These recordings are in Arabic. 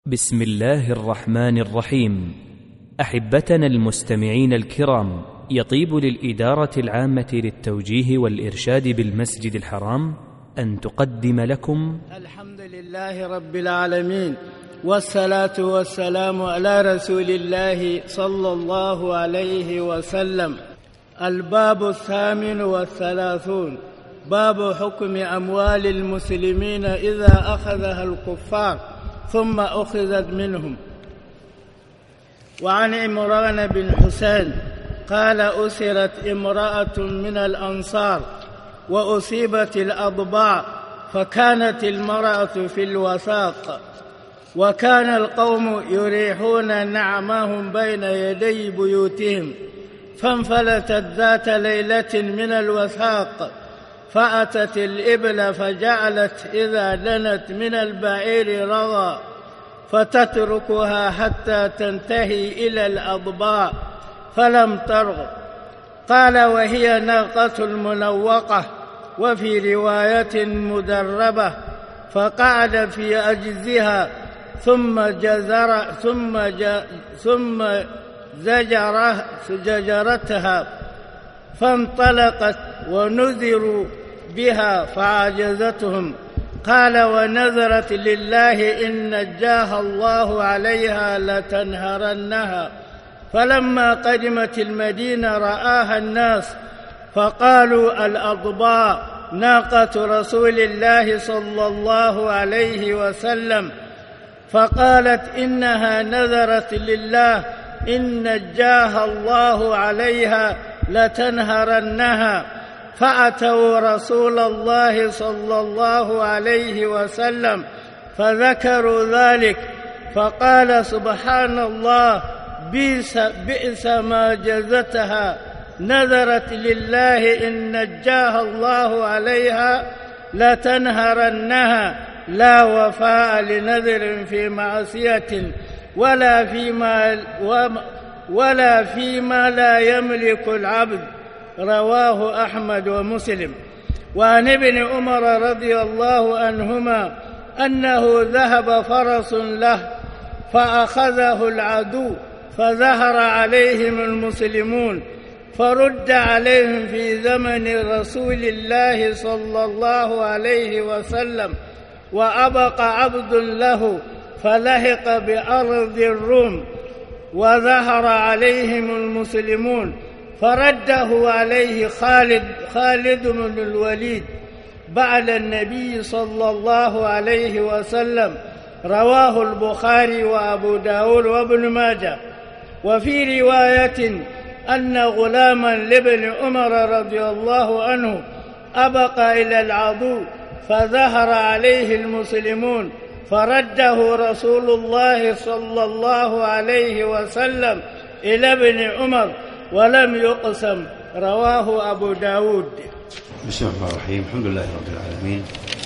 بسم الله الرحمن الرحيم. أحبتنا المستمعين الكرام، يطيب للإدارة العامة للتوجيه والإرشاد بالمسجد الحرام أن تقدم لكم الحمد لله رب العالمين، والصلاة والسلام على رسول الله صلى الله عليه وسلم. الباب 38، باب حكم أموال المسلمين إذا أخذها الكفار ثم أخذت منهم. وعن عمران بن حسين قال: أسرت امرأة من الأنصار وأصيبت الأضباع، فكانت المرأة في الوثاق، وكان القوم يريحون نعمهم بين يدي بيوتهم، فانفلتت ذات ليلة من الوثاق فأتت الإبل، فجعلت إذا دنت من البعير رغى، فتتركها حتى تنتهي إلى الأضباع فلم ترغ. قال: وهي ناقة منوقة، وفي رواية مدربة، فقعد في أجزها ثم زجرتها، فانطلقت ونذروا بها فعجزتهم. قال: ونذرت لله إن نجاها الله عليها لتنهرنها. فلما قدمت المدينة رآها الناس فقالوا: الأضباع ناقة رسول الله صلى الله عليه وسلم. فقالت: إنها نذرت لله إن نجاها الله عليها لتنهرنها. فأتوا رسول الله صلى الله عليه وسلم فذكروا ذلك، فقال: سبحان الله، بئس ما جزتها، نذرت لله إن نجاها الله عليها لتنهرنها. لا وفاء لنذر في معصية ولا فيما لا يملك العبد. رواه أحمد ومسلم. وعن ابن عمر رضي الله عنهما أنه ذهب فرس له فأخذه العدو، فظهر عليهم المسلمون، فرد عليهم في زمن رسول الله صلى الله عليه وسلم، وأبقى عبد له فلحق بأرض الروم، وظهر عليهم المسلمون، فرده عليه خالد بن الوليد بعد النبي صلى الله عليه وسلم. رواه البخاري وأبو داود وابن ماجه. وفي رواية أن غلاما لابن عمر رضي الله عنه أبقى إلى العدو، فظهر عليه المسلمون، فرده رسول الله صلى الله عليه وسلم إلى ابن عمر ولم يقسم. رواه أبو داود. بسم الله الرحمن الرحيم. الحمد لله رب العالمين،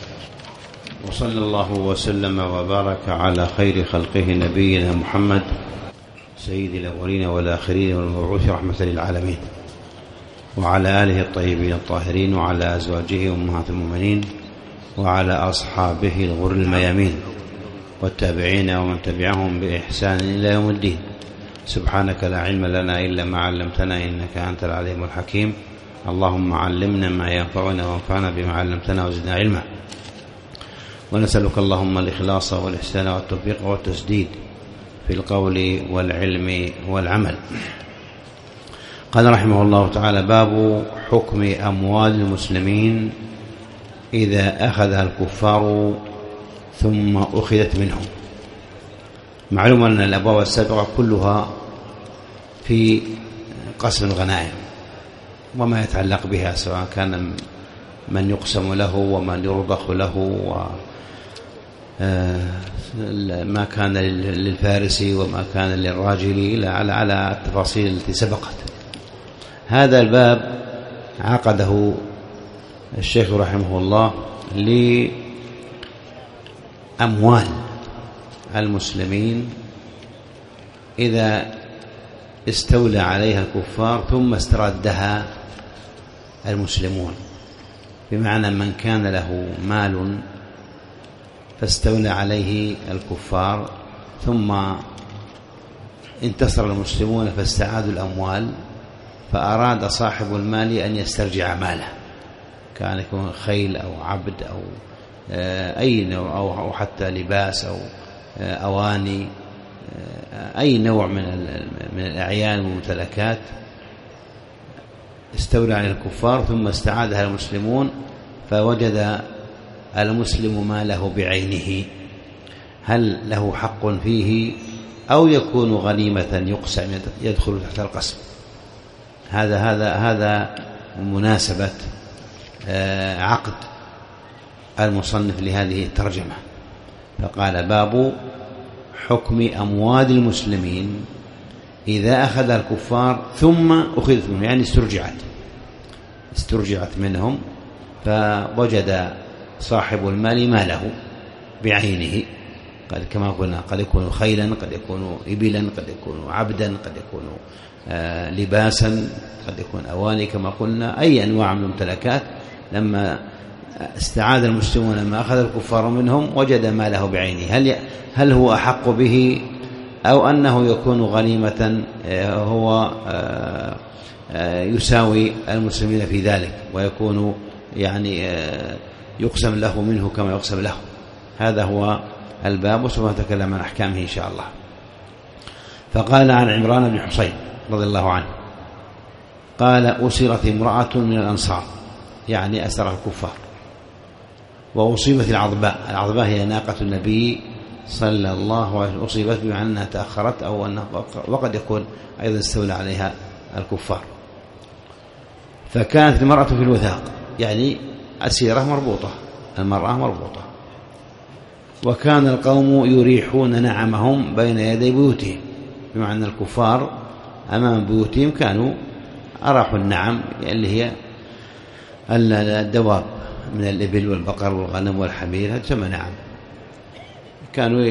وصلى الله وسلم وبارك على خير خلقه نبينا محمد سيد الأولين والآخرين والمبعوث رحمة للعالمين، وعلى آله الطيبين الطاهرين، وعلى أزواجه أمهات المؤمنين، وعلى أصحابه الغر الميامين، والتابعين ومن تبعهم بإحسان إلى يوم الدين. سبحانك لا علم لنا إلا ما علمتنا إنك أنت العليم الحكيم. اللهم علمنا ما ينفعنا وانفعنا بما علمتنا وزدنا علما. ونسألك اللهم الإخلاص والإحسان والتوفيق والتسديد في القول والعلم والعمل. قال رحمه الله تعالى: باب حكم أموال المسلمين إذا أخذها الكفار ثم أخذت منهم. معلوم أن الأبواب السابقة كلها في قسم الغنائم وما يتعلق بها، سواء كان من يقسم له ومن يرضخ له وما كان للفارس وما كان للراجل على التفاصيل التي سبقت. هذا الباب عقده الشيخ رحمه الله لأموال المسلمين إذا استولى عليها الكفار ثم استردها المسلمون، بمعنى من كان له مال فاستولى عليه الكفار ثم انتصر المسلمون فاستعادوا الأموال، فأراد صاحب المال أن يسترجع ماله، كان يكون خيل أو عبد أو أي نوع أو حتى لباس أو أواني، أي نوع من الأعيان والممتلكات استولى على الكفار ثم استعادها المسلمون، فوجد المسلم ماله بعينه، هل له حق فيه أو يكون غنيمة يقسم يدخل تحت القسم؟ هذا مناسبة عقد المصنف لهذه الترجمة، فقال: باب حكم أموال المسلمين إذا أخذ الكفار ثم أخذت منهم، يعني استرجعت منهم، فوجد صاحب المال ماله بعينه، قال كما قلنا قد يكون خيلا، قد يكون إبلا، قد يكون عبدا، قد يكون لباسا، قد يكون أواني كما قلنا، أي أنواع من الممتلكات. لما استعاد المسلمون لما أخذ الكفار منهم وجد ماله بعينه، هل هو أحق به أو أنه يكون غنيمة هو يساوي المسلمين في ذلك ويكون يعني يقسم له منه كما يقسم له؟ هذا هو الباب، وسوف نتكلم عن أحكامه إن شاء الله. فقال عن عمران بن حصين رضي الله عنه قال: أسرت امرأة من الأنصار، يعني أسر الكفار، وأصيبت العضباء هي ناقة النبي صلى الله عليه وسلم، أصيبت بمعنى أنها تأخرت أو أنها وقد يكون أيضا استولى عليها الكفار. فكانت المرأة في الوثاق، يعني أسيرة مربوطة، المرأة مربوطة، وكان القوم يريحون نعمهم بين يدي بيوتهم، بمعنى الكفار أمام بيوتهم كانوا أراحوا النعم اللي هي الدواب من الإبل والبقر والغنم والحمير، هذا تسمى نعم، كانوا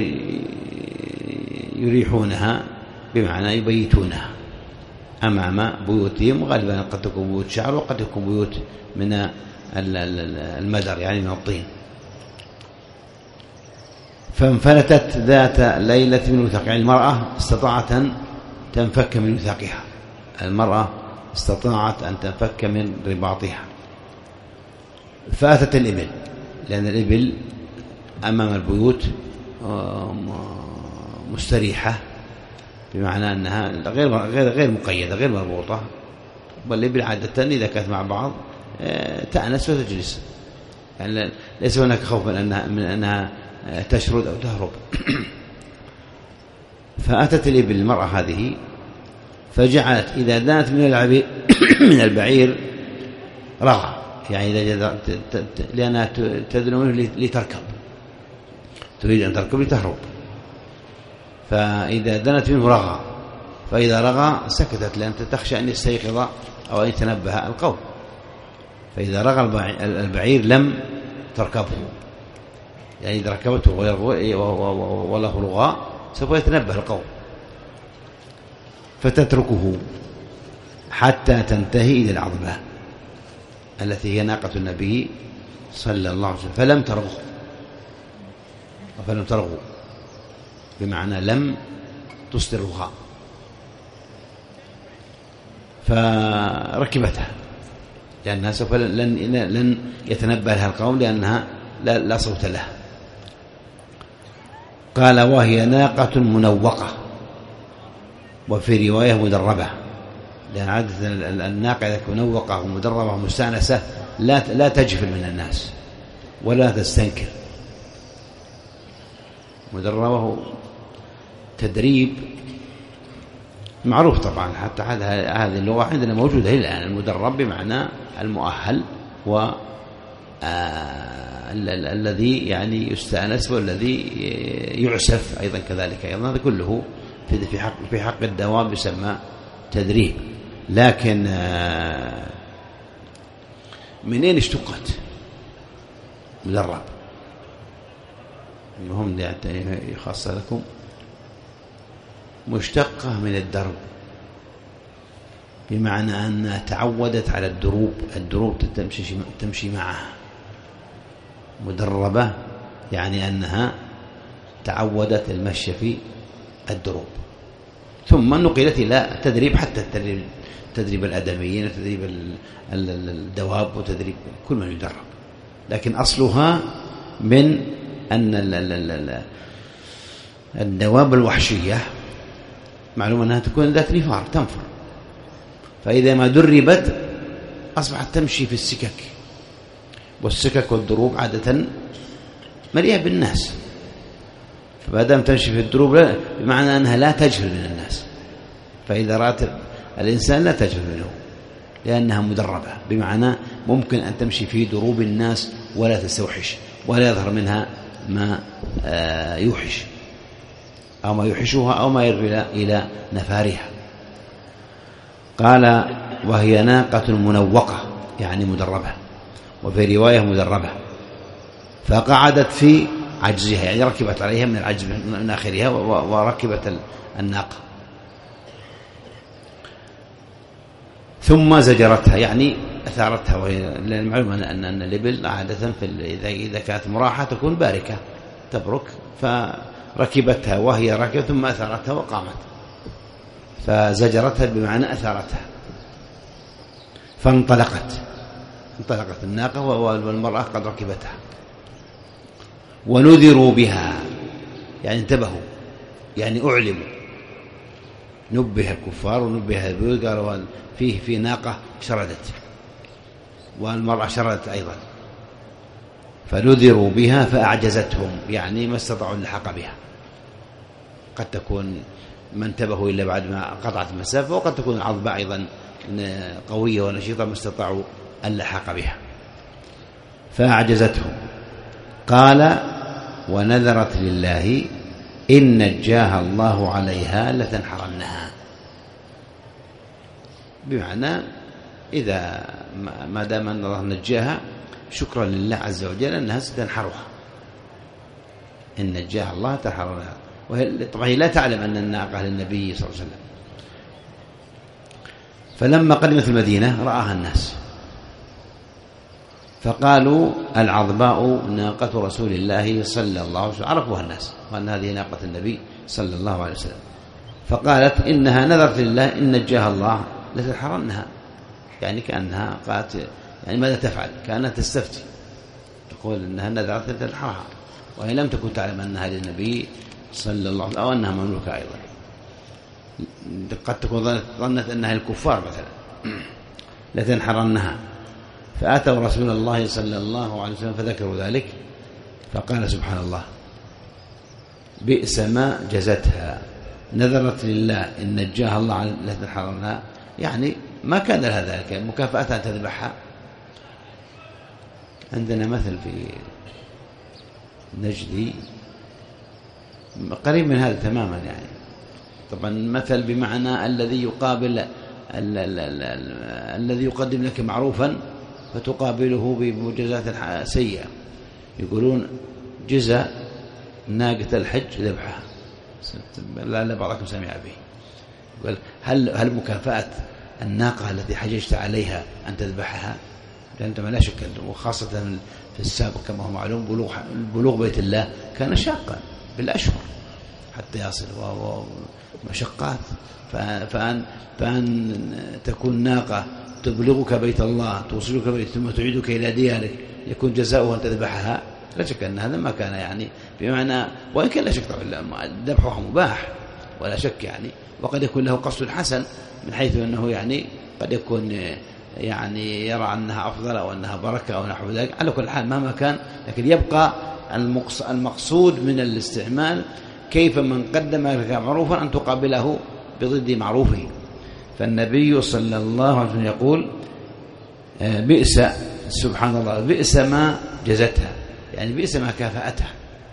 يريحونها بمعنى يبيتونها أمام بيوتهم، غالبا قد تكون بيوت شعر وقد تكون بيوت من المدر يعني من الطين. فانفلتت ذات ليلة من وثاق، يعني المرأة استطاعت أن تنفك من وثاقها، المرأة استطاعت أن تنفك من رباطها، فأتت الإبل، لأن الإبل أمام البيوت مستريحة، بمعنى أنها غير مقيدة غير مربوطة، والإبل عادة إذا كانت مع بعض تأنس وتجلس، يعني ليس هناك خوف من أنها تشرد أو تهرب. فأتت الإبل المرأة هذه فجعلت إذا دانت من البعير رغى، يعني لأنها تدنو منه لتركب، تريد أن تركب لتهرب، فإذا دنت منه رغى، فإذا رغى سكتت لأن تخشى أن يستيقظ أو أن يتنبه القوم، فإذا رغى البعير لم تركبه، يعني إذا ركبته وله رغاء سوف يتنبه القوم، فتتركه حتى تنتهي إلى العضباء التي هي ناقة النبي صلى الله عليه وسلم، فلم ترغوا بمعنى لم تصدر رغاء، فركبتها لأنها سوف لن يتنبه لها القوم لأنها لا صوت لها. قال: وهي ناقة منوقة، وفي رواية مدربة، لأن عادة الناقة إذا منوقة ومدربة ومستأنسة لا تجفل من الناس ولا تستنكر. مدربة تدريب معروف طبعا، حتى هذه اللغة عندنا موجودة الآن، المدرب بمعنى المؤهل الذي يعني يستأنس والذي يعسف أيضا كذلك، أيضا هذا كله في حق الدواب يسمى تدريب. لكن منين اشتقت مدرب؟ المهم خاصة لكم، مشتقة من الدرب، بمعنى أنها تعودت على الدروب تمشي معها. مدربة يعني أنها تعودت المشي الدروب، ثم نقلت إلى تدريب، حتى تدريب الآدميين وتدريب الدواب وتدريب كل من يدرب، لكن أصلها من أن الدواب الوحشية معلوم أنها تكون ذات نفار تنفر، فإذا ما دربت أصبحت تمشي في السكك، والسكك والدروب عادة مليئة بالناس، فبعدما تمشي في الدروب بمعنى أنها لا تجهل من الناس، فإذا رأت الإنسان لا تجهل منه لأنها مدربة، بمعنى ممكن أن تمشي في دروب الناس ولا تستوحش ولا يظهر منها ما يوحش أو ما يوحشها أو ما يرغي إلى نفارها. قال وهي ناقة منوقة يعني مدربة، وفي رواية مدربة، فقعدت في عجزها يعني ركبت عليها من العجز من آخرها وركبت الناقة، ثم زجرتها يعني أثارتها، لأن المعلوم أن الإبل عادة إذا كانت مراحة تكون باركة تبرك، فركبتها وهي ركبت ثم أثارتها وقامت، فزجرتها بمعنى أثارتها، فانطلقت الناقة والمرأة قد ركبتها، ونذروا بها يعني انتبهوا يعني أعلموا، نبه الكفار ونبه البيوت، قالوا في ناقة شردت والمرأة شردت أيضا، فنذروا بها فأعجزتهم يعني ما استطاعوا اللحاق بها، قد تكون ما انتبهوا إلا بعد ما قطعت المسافة، وقد تكون العظبة أيضا قوية ونشيطة ما استطاعوا اللحاق بها، فأعجزتهم. قال ونذرت لله إن نجاها الله عليها لتنحرنها، بمعنى إذا ما دام أن الله نجاها شكرا لله عز وجل أنها ستنحرها، إن نجاها الله تنحرنها، وهي طبعا لا تعلم أن الناقة للنبي صلى الله عليه وسلم. فلما قدمت المدينة رآها الناس فقالوا العظباء ناقة رسول الله صلى الله عليه وسلم، عرفوها الناس وأن هذه ناقة النبي صلى الله عليه وسلم، فقالت إنها نذرت لله إن نجاها الله لتنحرنها، يعني كأنها قالت يعني ماذا تفعل، كانت تستفتي تقول إنها نذرت لتنحرها، وهي لم تكن تعلم أنها للنبي صلى الله عليه وسلم أو أنها مملوكة أيضا، قد تكون ظنت أنها الكفار مثلا لتنحرنها. فأتوا رسول الله صلى الله عليه وسلم فذكروا ذلك، فقال سبحان الله بئس ما جزتها، نذرت لله إن نجاها الله لتنحرنها، يعني ما كان لها ذلك مكافأة أن تذبحها. عندنا مثل في نجدي قريب من هذا تماما، يعني طبعا مثل بمعنى الذي يقابل الذي يقدم لك معروفا فتقابله بمجازات سيئة، يقولون جزاء ناقة الحج ذبحها، لعل بعضكم سمع به، يقول هل مكافأة الناقة التي حججت عليها أن تذبحها؟ لأن لا شك، وخاصة في السابق كما هو معلوم بلوغ بيت الله كان شاقا بالأشهر حتى يصل ومشقات، فأن تكون ناقة تبلغك بيت الله توصلك بيت ثم تعيدك إلى ديارك يكون جزاؤها أن تذبحها، لا شك أن هذا ما كان يعني بمعنى، وإن كان لا شك ذبحها مباح ولا شك يعني، وقد يكون له قصد حسن من حيث أنه يعني قد يكون يعني يرى أنها أفضل أو أنها بركة أو نحو ذلك، على كل حال مهما كان، لكن يبقى المقصود من الاستعمال كيف من قدم لك معروفا أن تقابله بضد معروفه. فالنبي صلى الله عليه وسلم يقول بئس، سبحان الله، بئس ما جزتها، يعني بئس ما كافأتها،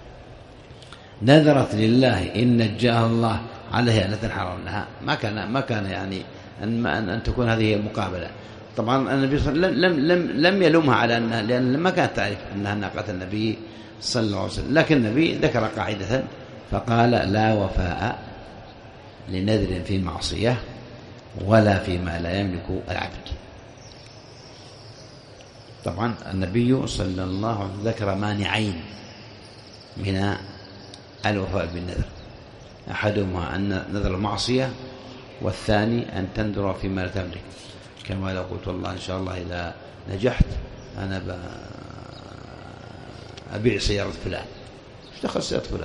نذرت لله إن نجاها الله عليها لتنحرنها، ما كان يعني أن تكون هذه المقابلة. طبعا النبي صلى الله عليه وسلم لم يلومها على أنها، لأن ما كانت تعرف أنها ناقة النبي صلى الله عليه وسلم، لكن النبي ذكر قاعدة فقال لا وفاء لنذر في معصية ولا فيما لا يملك العبد. طبعا النبي صلى الله عليه وسلم ذكر مانعين من الوفاء بالنذر، أحدهما أن نذر المعصية، والثاني أن تنذر فيما لا تملك، كما لو قلت والله إن شاء الله إذا نجحت أنا أبيع سيارة فلان، ايش دخل سيارة فلان؟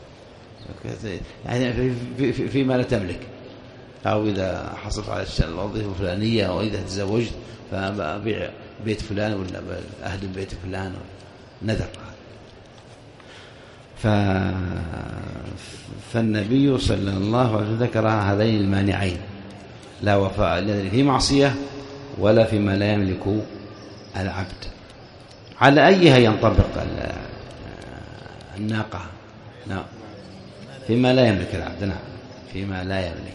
يعني فيما لا تملك، أو إذا حصلت على الوظيفة الفلانية، أو إذا تزوجت فأبيع بيت فلان ولا أهدم بيت فلان، نذر. فالنبي صلى الله عليه وسلم ذكر هذين المانعين: لا وفاء النذر في معصية ولا فيما لا يملك العبد. على أيها ينطبق الناقة؟ نعم، فيما لا يملك العبد. نعم، فيما لا يملك.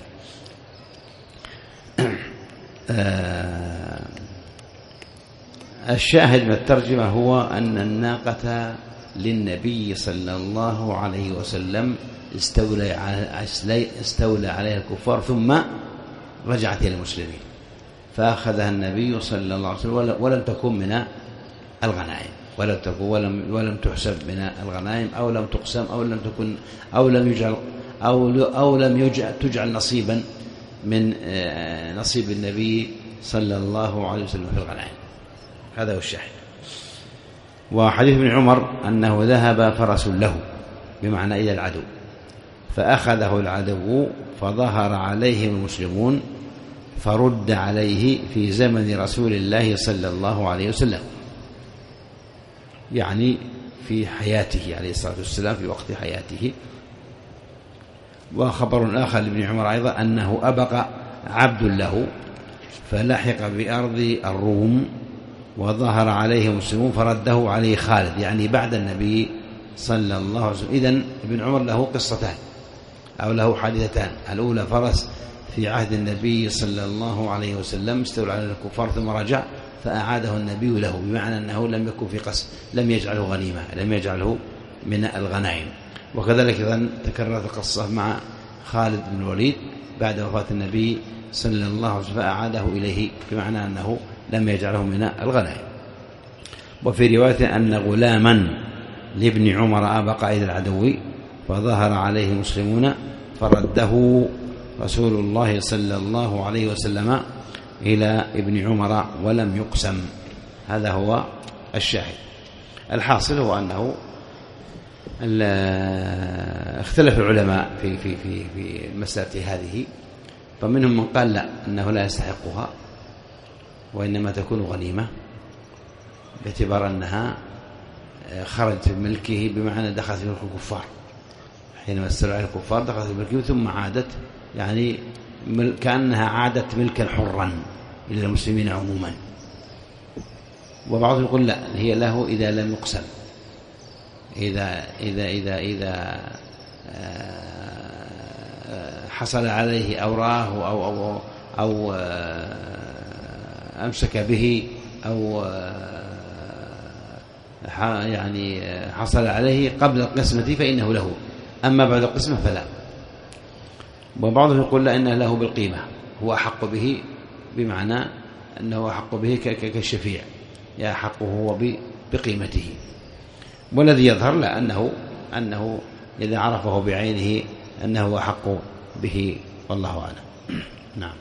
الشاهد من الترجمة هو أن الناقة للنبي صلى الله عليه وسلم استولى عليها الكفار ثم رجعت إلى المسلمين، فأخذها النبي صلى الله عليه وسلم ولم تكن من الغنائم، ولم تحسب من الغنائم، أو لم تقسم، أو لم تجعل نصيبا من نصيب النبي صلى الله عليه وسلم في الغنائم. هذا هو الشاهد. وحديث ابن عمر أنه ذهب فرس له، بمعنى إلى العدو، فأخذه العدو فظهر عليه المسلمون فرد عليه في زمن رسول الله صلى الله عليه وسلم، يعني في حياته عليه الصلاة والسلام، في وقت حياته. وخبر آخر لابن عمر أيضا أنه أبق عبد له فلحق بأرض الروم وظهر عليه المسلمون فرده عليه خالد، يعني بعد النبي صلى الله عليه وسلم. إذن ابن عمر له قصتان أو له حادثتان: الأولى فرس في عهد النبي صلى الله عليه وسلم استولى على الكفار ثم رجع فأعاده النبي له، بمعنى أنه لم يكن في قسم، لم يجعله غنيمة، لم يجعله من الغنائم. وكذلك أيضا تكررت القصة مع خالد بن الوليد بعد وفاة النبي صلى الله عليه وسلم فأعاده إليه، بمعنى أنه لم يجعله من الغنائم. وفي رواية أن غلاما لابن عمر أبق إلى العدو فظهر عليه المسلمون فرده رسول الله صلى الله عليه وسلم إلى ابن عمر ولم يقسم. هذا هو الشاهد. الحاصل هو أنه اختلف العلماء في مسألة هذه، فمنهم من قال لا، أنه لا يستحقها وإنما تكون غنيمة، باعتبار أنها خرجت في ملكه، بمعنى دخلت في ملك الكفار، حينما استولى على الكفار دخلت في ملكه ثم عادت، يعني كأنها عادت ملكا حرا إلى المسلمين عموما. وبعضهم يقول لا، هي له إذا لم يقسم، إذا حصل عليه أو رآه أو أمسك به أو يعني حصل عليه قبل القسمة فإنه له، أما بعد القسمة فلا. وبعضهم يقول لا، إنه له بالقيمة، هو أحق به، بمعنى أنه أحق به كالشفيع، يحقه هو بقيمته. والذي يظهر لا، أنه إذا عرفه بعينه أنه أحق به، والله أعلم. نعم.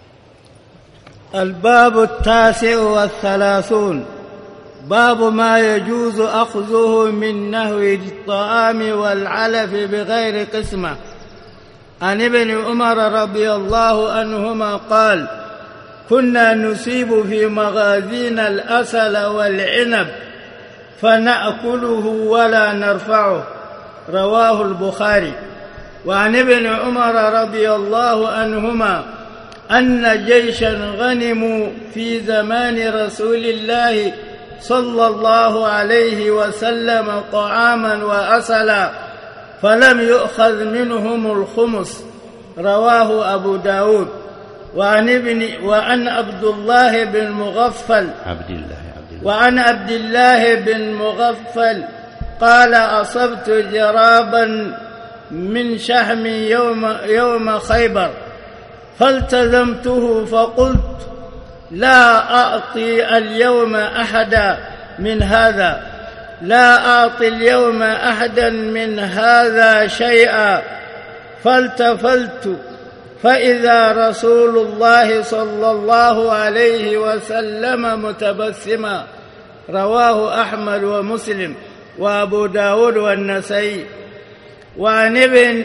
الباب 39 باب ما يجوز أخذه من نهو الطعام والعلف بغير قسمة. عن ابن عمر رضي الله عنهما قال: كنا نصيب في مغازينا الأسل والعنب فنأكله ولا نرفعه. رواه البخاري. وعن ابن عمر رضي الله عنهما أن جيشا غنموا في زمان رسول الله صلى الله عليه وسلم طعاما وأسلا فلم يؤخذ منهم الخمس. رواه أبو داود. وعن عبد الله بن مغفل قال: أصبت جرابا من شحم يوم خيبر فالتزمته فقلت: لا أعطي اليوم أحدا من هذا شيئا، فالتفت فإذا رسول الله صلى الله عليه وسلم متبسما. رواه أحمد ومسلم وأبو داود والنسائي. وعن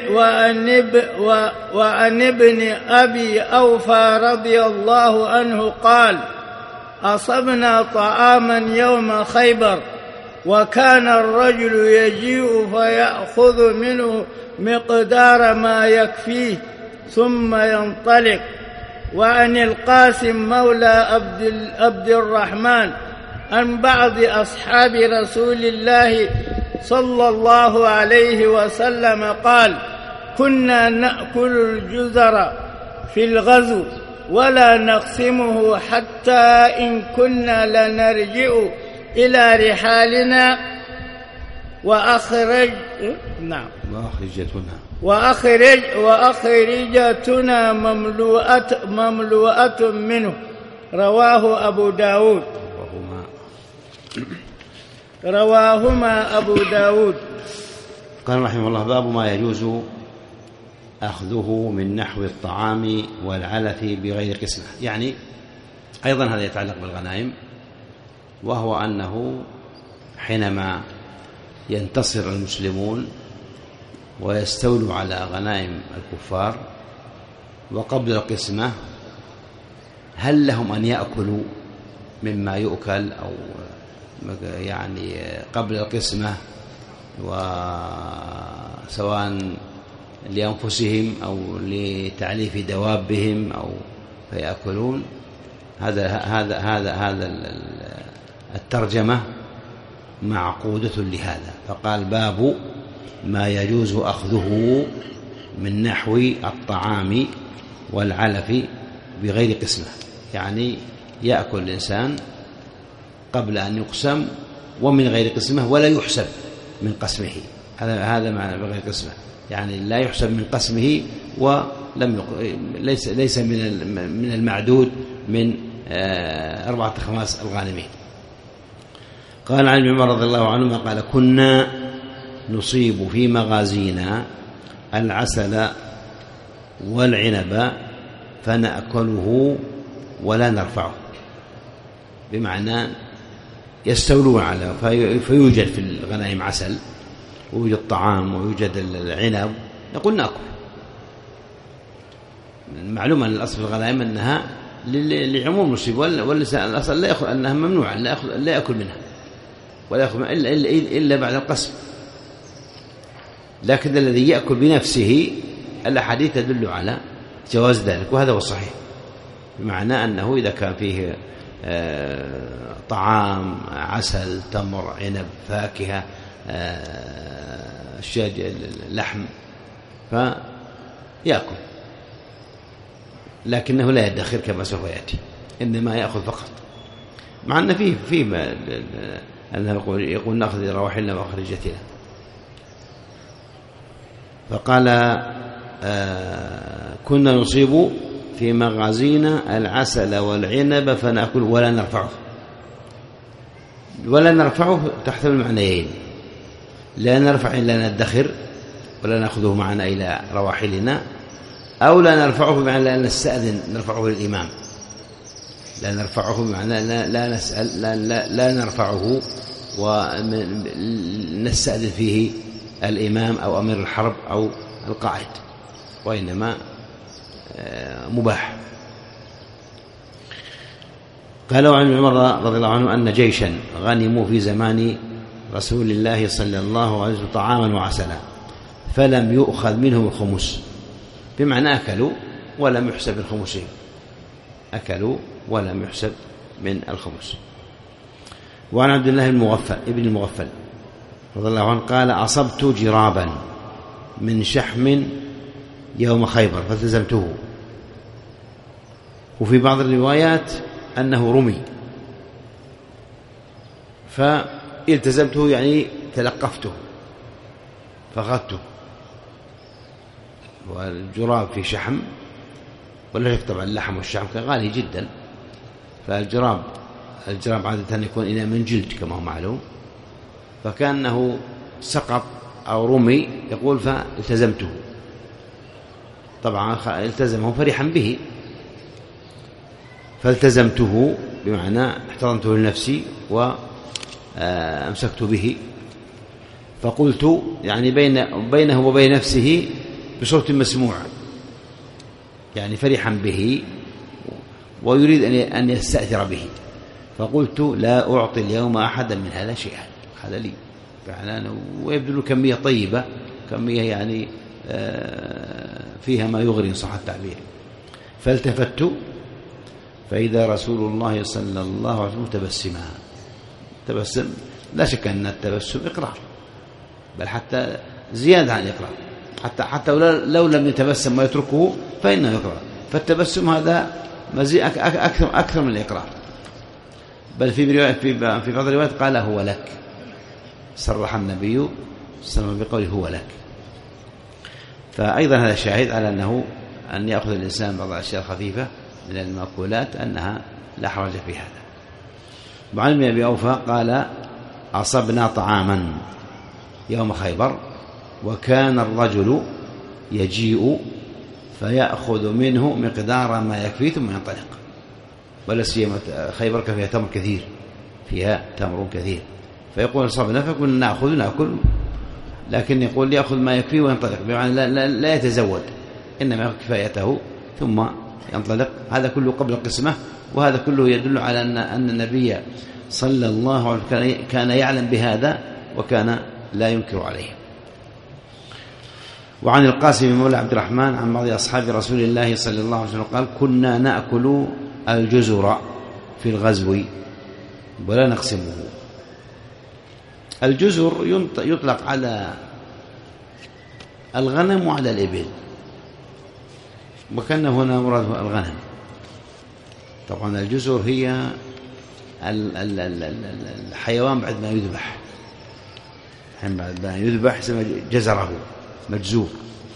ابن أبي أوفى رضي الله عنه قال: أصبنا طعاما يوم خيبر، وكان الرجل يجيء فيأخذ منه مقدار ما يكفيه ثم ينطلق. وعن القاسم مولى عبد الرحمن عن بعض أصحاب رسول الله صلى الله عليه وسلم قال: كنا نأكل الجزر في الغزو ولا نقسمه حتى إن كنا لنرجع إلى رحالنا وأخرجتنا مملوءة منه. رواه أبو داود. رواهما أبو داود. قال رحمه الله: باب ما يجوز أخذه من نحو الطعام والعلف بغير قسمة. يعني أيضا هذا يتعلق بالغنائم، وهو أنه حينما ينتصر المسلمون ويستولوا على غنائم الكفار وقبل القسمة، هل لهم أن يأكلوا مما يؤكل أو يعني قبل القسمة، وسواء لأنفسهم أو لتعليف دوابهم أو فيأكلون؟ هذا الترجمة معقودة لهذا. فقال: باب ما يجوز أخذه من نحو الطعام والعلف بغير قسمة، يعني يأكل الإنسان قبل أن يقسم ومن غير قسمة ولا يحسب من قسمه. هذا معنى بغير قسمة، يعني لا يحسب من قسمه ليس من المعدود من 4/5 الغانمين. قال عن ابن عمر رضي الله عنهما قال: كنا نصيب في مغازينا العسل والعنب فنأكله ولا نرفعه. بمعنى يستولون على فيوجد في الغنائم عسل ويوجد طعام ويوجد العنب، نقول نأكل. معلومة أن الأصل في الغنائم أنها لعموم المصيب، والأصل لا يأخذ، أنها ممنوعة، لا يأكل منها ولا يأخذ منها إلا بعد القسم. لكن الذي يأكل بنفسه الأحاديث تدل على جواز ذلك، وهذا هو الصحيح. بمعنى أنه إذا كان فيه طعام، عسل، تمر، عنب، فاكهة، لحم، فيأكل، لكنه لا يدخر كما سوف يأتي، إنما يأخذ فقط. مع أن فيه أنه يقول: نأخذ رواحلنا وأخرجتنا. فقال: كنا نصيب في مغازينا العسل والعنب فنأكل ولا نرفعه. ولا نرفعه تحتمل معنيين: لا نرفع إلا ندخر ولا نأخذه معنا إلى رواحلنا، أو لا نرفعه بمعنى لا نستأذن نرفعه للإمام. لا نرفعه بمعنى لا نسأل، لا نرفعه ونستأذن فيه الإمام أو أمير الحرب أو القائد، وإنما مباح. قالوا عن عمر رضي الله عنه أن جيشا غنموا في زمان رسول الله صلى الله عليه وسلم طعاما وعسلا فلم يؤخذ منهم الخمس، بمعنى أكلوا ولم يحسب الخمسين، أكلوا ولم يحسب من الخمس. وعن عبد الله ابن المغفل رضي الله عنه قال: أصبت جرابا من شحم يوم خيبر فالتزمته. وفي بعض الروايات أنه رمي، فالتزمته يعني تلقفته فأخذته. والجراب في شحم، ولا شك طبعا اللحم والشحم كان غالي جدا، فالجراب عادة يكون إناء من جلد كما هو معلوم، فكأنه سقط أو رمي، يقول فالتزمته طبعا التزمه فرحا به، فالتزمته بمعنى احتضنته لنفسي وأمسكت به، فقلت يعني بينه وبين نفسه بصوت مسموع، يعني فرحا به ويريد أن يستأثر به، فقلت لا أعطي اليوم أحدا من هذا شيئا، هذا لي فعلا، ويبدو له كمية طيبة، كمية يعني فيها ما يغري صح التعبير. فالتفت فإذا رسول الله صلى الله عليه وسلم تبسما، تبسم لا شك أن التبسم إقرار، بل حتى زيادة عن الإقرار، حتى لو لم يتبسم ويتركه فإنه إقرار، فالتبسم هذا مزيد أكثر من الإقرار. بل في بعض الروايات قال هو لك، صرح النبي صلى الله عليه وسلم بقوله هو لك. فأيضا هذا شاهد على أن يأخذ الإنسان بعض الأشياء الخفيفة من المأكولات أنها لا حرج في هذا. وعن ابن أبي أوفى قال أصبنا طعاما يوم خيبر وكان الرجل يجيء فيأخذ منه مقدار ما يكفي ثم ينطلق، ولا سيما خيبر فيها تمر كثير، فيها تمر كثير، فيقول أصبنا فكنا نأكل، لكن يقول يأخذ ما يكفي وينطلق، بمعنى لا يتزود، إنما يأخذ كفايته ثم ينطلق. هذا كله قبل القسمة، وهذا كله يدل على أن النبي صلى الله عليه وسلم كان يعلم بهذا وكان لا ينكر عليه. وعن القاسم مولى عبد الرحمن عن بعض أصحاب رسول الله صلى الله عليه وسلم قال كنا نأكل الجزر في الغزو ولا نقسمه. الجزر يطلق على الغنم وعلى الإبل، وكان هنا مراد الغنم. طبعا الجزر هي الحيوان بعد ما يذبح، بعد ما يذبح يسمى جزره مجزور،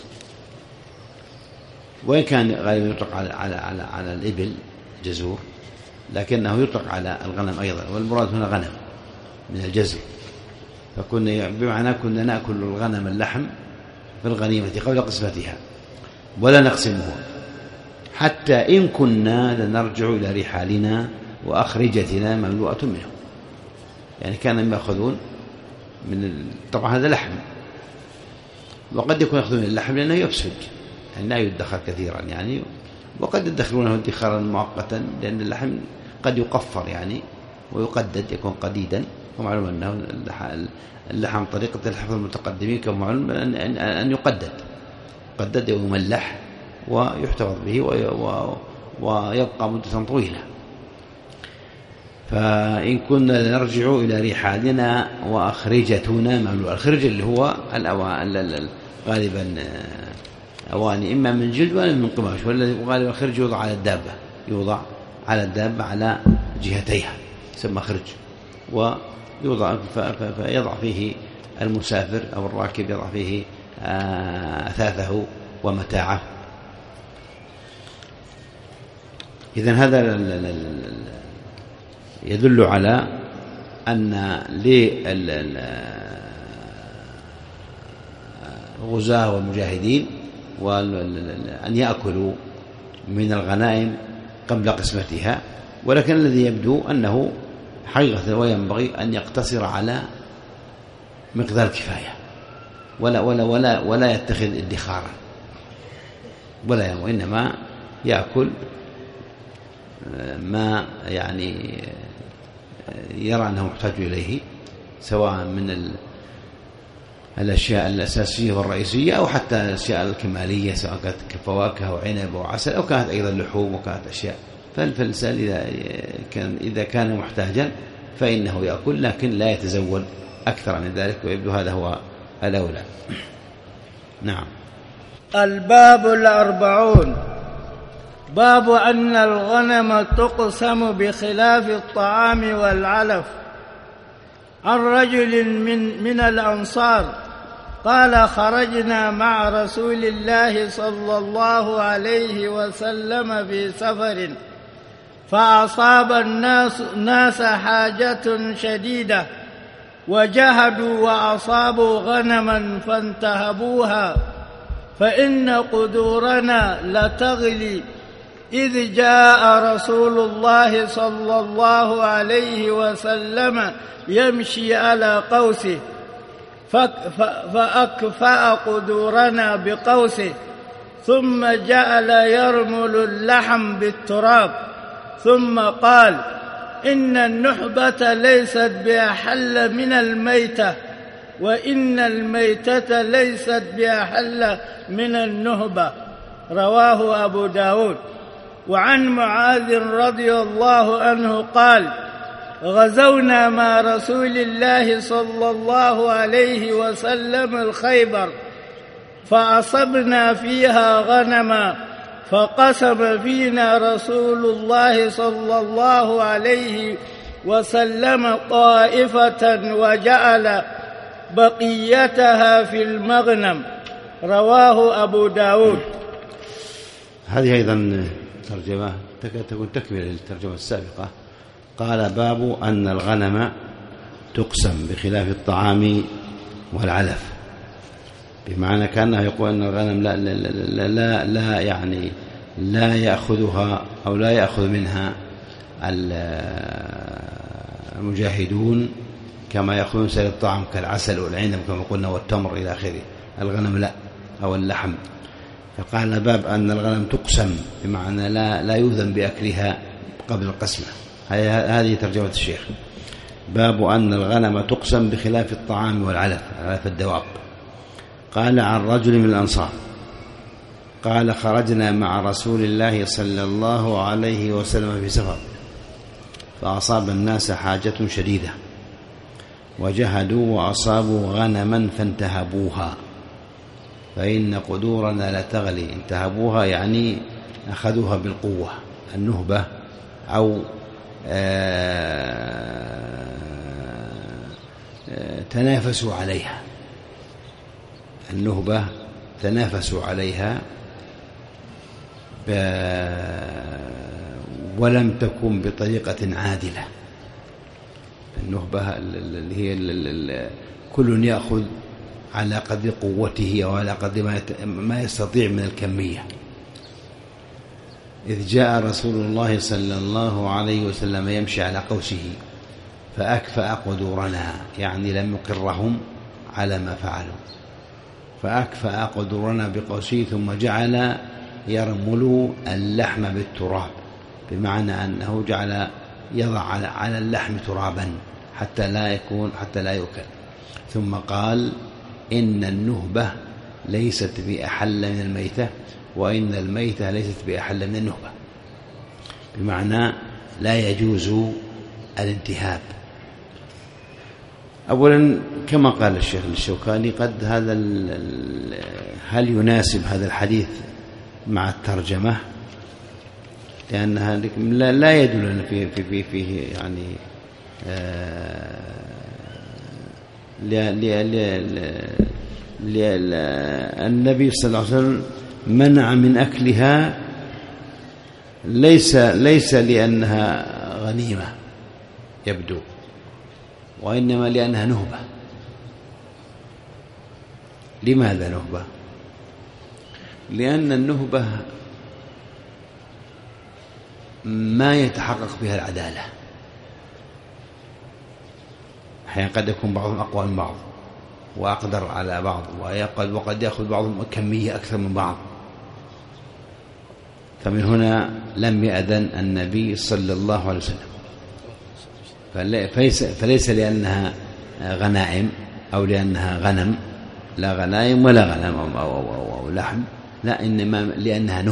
وإن كان غالبا يطلق على الإبل جزور، لكنه يطلق على الغنم أيضا، والمراد هنا غنم من الجزر. فكنا بمعنى كنا نأكل الغنم اللحم في الغنيمة قبل قسمتها ولا نقسمه، حتى إن كنا لنرجع إلى رحالنا وأخرجتنا مملوءة منه. يعني كانوا يأخذون طبعا هذا لحم، وقد يكون يأخذون اللحم لأنه يفسد، يعني لا يدخر كثيرا يعني، وقد يدخرونه ادخارا مؤقتا، لأن اللحم قد يقفر يعني ويقدد، يكون قديدا. ومعلوم أنه اللحم طريقة الحفظ المتقدمين كما معلوم أن يقدد ويملح ويحتفظ به ويبقى مدة طويلة. فإن كنا لنرجع إلى رحالنا وأخرجتنا مملوءة. الخرج اللي هو غالبا أواني إما من جلد ولا من قماش، وغالبا الخرج يوضع على الدابة على جهتيها، يسمى خرج، ويوضع فيضع فيه المسافر أو الراكب، يضع فيه أثاثه ومتاعه. إذن هذا يدل على أن للغزاة والمجاهدين أن يأكلوا من الغنائم قبل قسمتها، ولكن الذي يبدو أنه حقيقة وينبغي أن يقتصر على مقدار كفاية، ولا يتخذ ادخارا، وإنما يأكل ما يعني يرى أنه محتاج إليه، سواء من الأشياء الأساسية والرئيسية أو حتى الأشياء الكمالية، سواء كانت كفواكه وعنب وعسل أو كانت أيضا لحوم وكانت أشياء. فالإنسان إذا كان محتاجا فإنه يأكل، لكن لا يتزود أكثر من ذلك، ويبدو هذا هو الأولى. نعم. الباب 40 باب أن الغنم تقسم بخلاف الطعام والعلف. عن رجل من الأنصار قال جاءنا مع رسول الله صلى الله عليه وسلم في سفر، فأصاب الناس حاجة شديدة، وجهدوا وأصابوا غنما فانتهبوها، فإن قدورنا لتغلي. إذ جاء رسول الله صلى الله عليه وسلم يمشي على قوسه فأكفأ قدورنا بقوسه، ثم جعل يرمل اللحم بالتراب، ثم قال: إن النحبة ليست بأحل من الميتة، وإن الميتة ليست بأحل من النهبة. رواه أبو داود. وعن معاذ رضي الله عنه قال: غزونا مع رسول الله صلى الله عليه وسلم الخيبر، فأصبنا فيها غنما، فقسم فينا رسول الله صلى الله عليه وسلم طائفة وجعل بقيتها في المغنم. رواه أبو داود. هذه أيضا ترجمة تكون تكمل للترجمة السابقة. قال: باب أن الغنم تقسم بخلاف الطعام والعلف، بمعنى كأنه يقول أن الغنم لا يعني لا يأخذها أو لا يأخذ منها المجاهدون كما يأخذون سائر الطعام كالعسل والعنب كما قلنا والتمر إلى آخره. الغنم لا، أو اللحم. فقال: باب أن الغنم تقسم، بمعنى لا يؤذن بأكلها قبل القسمة. هذه ترجمة الشيخ. باب أن الغنم تقسم بخلاف الطعام والعلف، علف الدواب. قال: عن رجل من الأنصار قال: خرجنا مع رسول الله صلى الله عليه وسلم في سفر، فأصاب الناس حاجة شديدة، وجهدوا وأصابوا غنما فانتهبوها، فإن قدورنا لتغلي. انتهبوها يعني أخذوها بالقوة، النهبة، أو تنافسوا عليها. النهبة تنافسوا عليها ولم تكن بطريقة عادلة. النهبة اللي هي كل يأخذ على قدر قوته أو على قدر ما يستطيع من الكمية. إذ جاء رسول الله صلى الله عليه وسلم يمشي على قوسه فأكفأ قدورنا، يعني لم يقرهم على ما فعلوا. فأكفأ قدورنا بقوسه، ثم جعل يرمل اللحم بالتراب، بمعنى أنه جعل يضع على اللحم ترابا حتى لا يؤكل. ثم قال: إن النهبة ليست بأحل من الميتة، وإن الميتة ليست بأحل من النهبة، بمعنى لا يجوز الانتهاب. أولا كما قال الشيخ الشوكاني، قد هل يناسب هذا الحديث مع الترجمة؟ لأنها لا يدل فيه يعني النبي صلى الله عليه وسلم منع من أكلها، ليس لأنها غنيمة يبدو، وإنما لأنها نهبة. لماذا نهبة؟ لأن النهبة ما يتحقق بها العدالة. أحيانا قد يكون بعضهم أقوى من بعض وأقدر على بعض، وقد يأخذ بعضهم كمية أكثر من بعض. فمن هنا لم يأذن النبي صلى الله عليه وسلم، فليس لأنها غنائم أو لأنها غنم، لا غنائم ولا غنم أو لحم، لا، إنما لأنها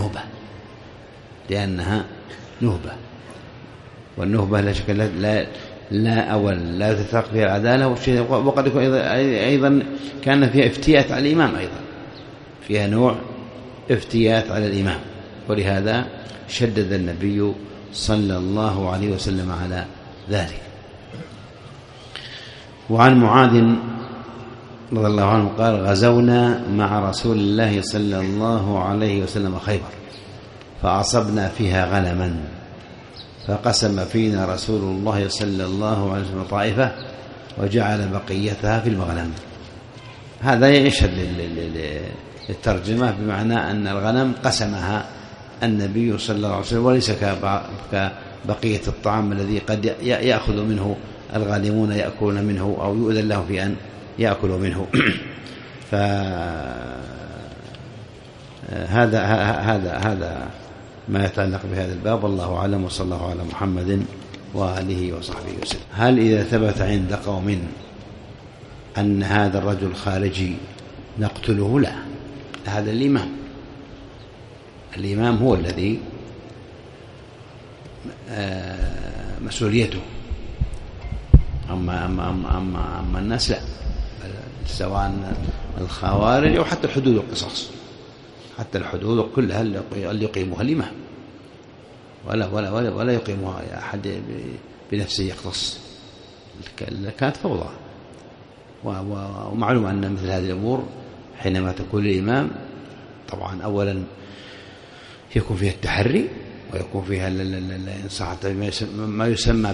نهبة. والنهبة لا شك لا تتحقق فيها العدالة، وقد يكون أيضا كان فيها افتيات على الإمام، أيضا فيها نوع افتيات على الإمام، ولهذا شدد النبي صلى الله عليه وسلم على ذلك. وعن معاذ رضي الله عنه قال: غزونا مع رسول الله صلى الله عليه وسلم خيبر، فأصبنا فيها غنما، فقسم فينا رسول الله صلى الله عليه وسلم طائفة وجعل بقيتها في المغنم. هذا يشهد الترجمة بمعنى أن الغنم قسمها النبي صلى الله عليه وسلم، وليس كبقية الطعام الذي قد يأخذ منه الغانمون يأكلون منه أو يؤذن لهم في أن يأكلوا منه. هذا ما يتعلق بهذا الباب، والله أعلم، وصلى الله على محمد وآله وصحبه وسلم. هل إذا ثبت عند قوم أن هذا الرجل خارجي نقتله؟ لا، هذا الإمام هو الذي مسؤوليته، أما الناس لا، سواء الخوارج أو حتى الحدود والقصاص، حتى الحدود كلها اللي يقيمها الإمام، ولا يقيمها أحد بنفسه يقتص، كانت فوضى. ومعلوم أن مثل هذه الأمور حينما تكون الإمام طبعا أولا يكون فيها التحري، ويكون فيها ما يسمى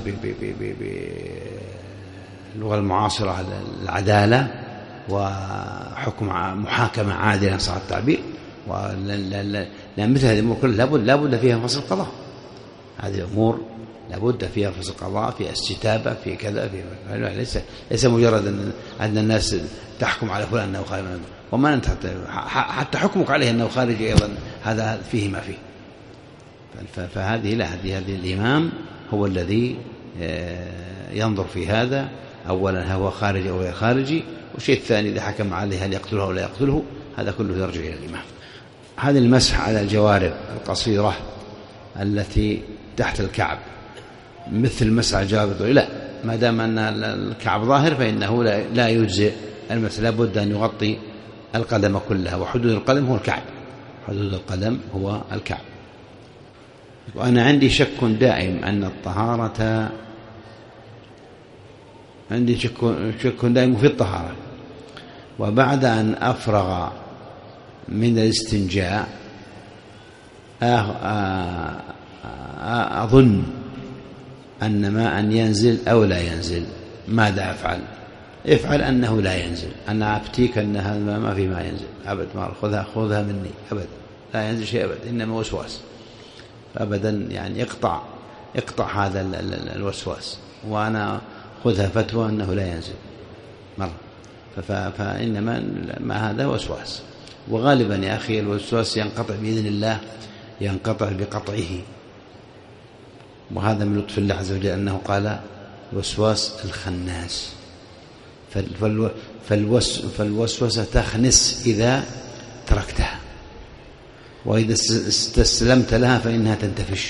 باللغة المعاصرة العدالة، وحكم محاكمة عادلة صح التعبير. لأن مثل هذه الأمور كلها لابد فيها فصل قضاء، هذه الأمور لابد فيها فصل قضاء، في استتابة، في كذا، ليس مجرد أن الناس تحكم على فلان أنه خارج، وما أنت حتى حكمك عليه أنه خارج أيضا هذا فيه ما فيه. فهذه لا، هذه الإمام هو الذي ينظر في هذا، أولا هو خارجي أو غير خارجي، والشيء الثاني إذا حكم عليه هل يقتله أو لا يقتله، هذا كله يرجع إلى الإمام. هذا المسح على الجوارب القصيرة التي تحت الكعب مثل مسح الجوارب، لا، ما دام أن الكعب ظاهر فإنه لا يجزئ المسح، لابد أن يغطي القدم كلها، وحدود القدم هو الكعب، حدود القدم هو الكعب. وأنا عندي شك دائم أن الطهارة، عندي شك دائم في الطهارة، وبعد أن أفرغ من الاستنجاء أظن أن ماء ينزل أو لا ينزل، ماذا أفعل؟ افعل أنه لا ينزل، أنا أفتيك أن هذا الماء ما في ما ينزل أبد، ما خذها مني أبد، لا ينزل شيء أبد، إنما وسواس أبدا، يعني اقطع هذا الوسواس، وأنا خذها فتوى أنه لا ينزل مرة، فإنما ما هذا وسواس. وغالبا يا أخي الوسواس ينقطع بإذن الله، ينقطع بقطعه، وهذا من لطف الله عز وجل أنه قال وسواس الخناس، فالوسوسة تخنس إذا تركتها، وإذا استسلمت لها فإنها تنتفش.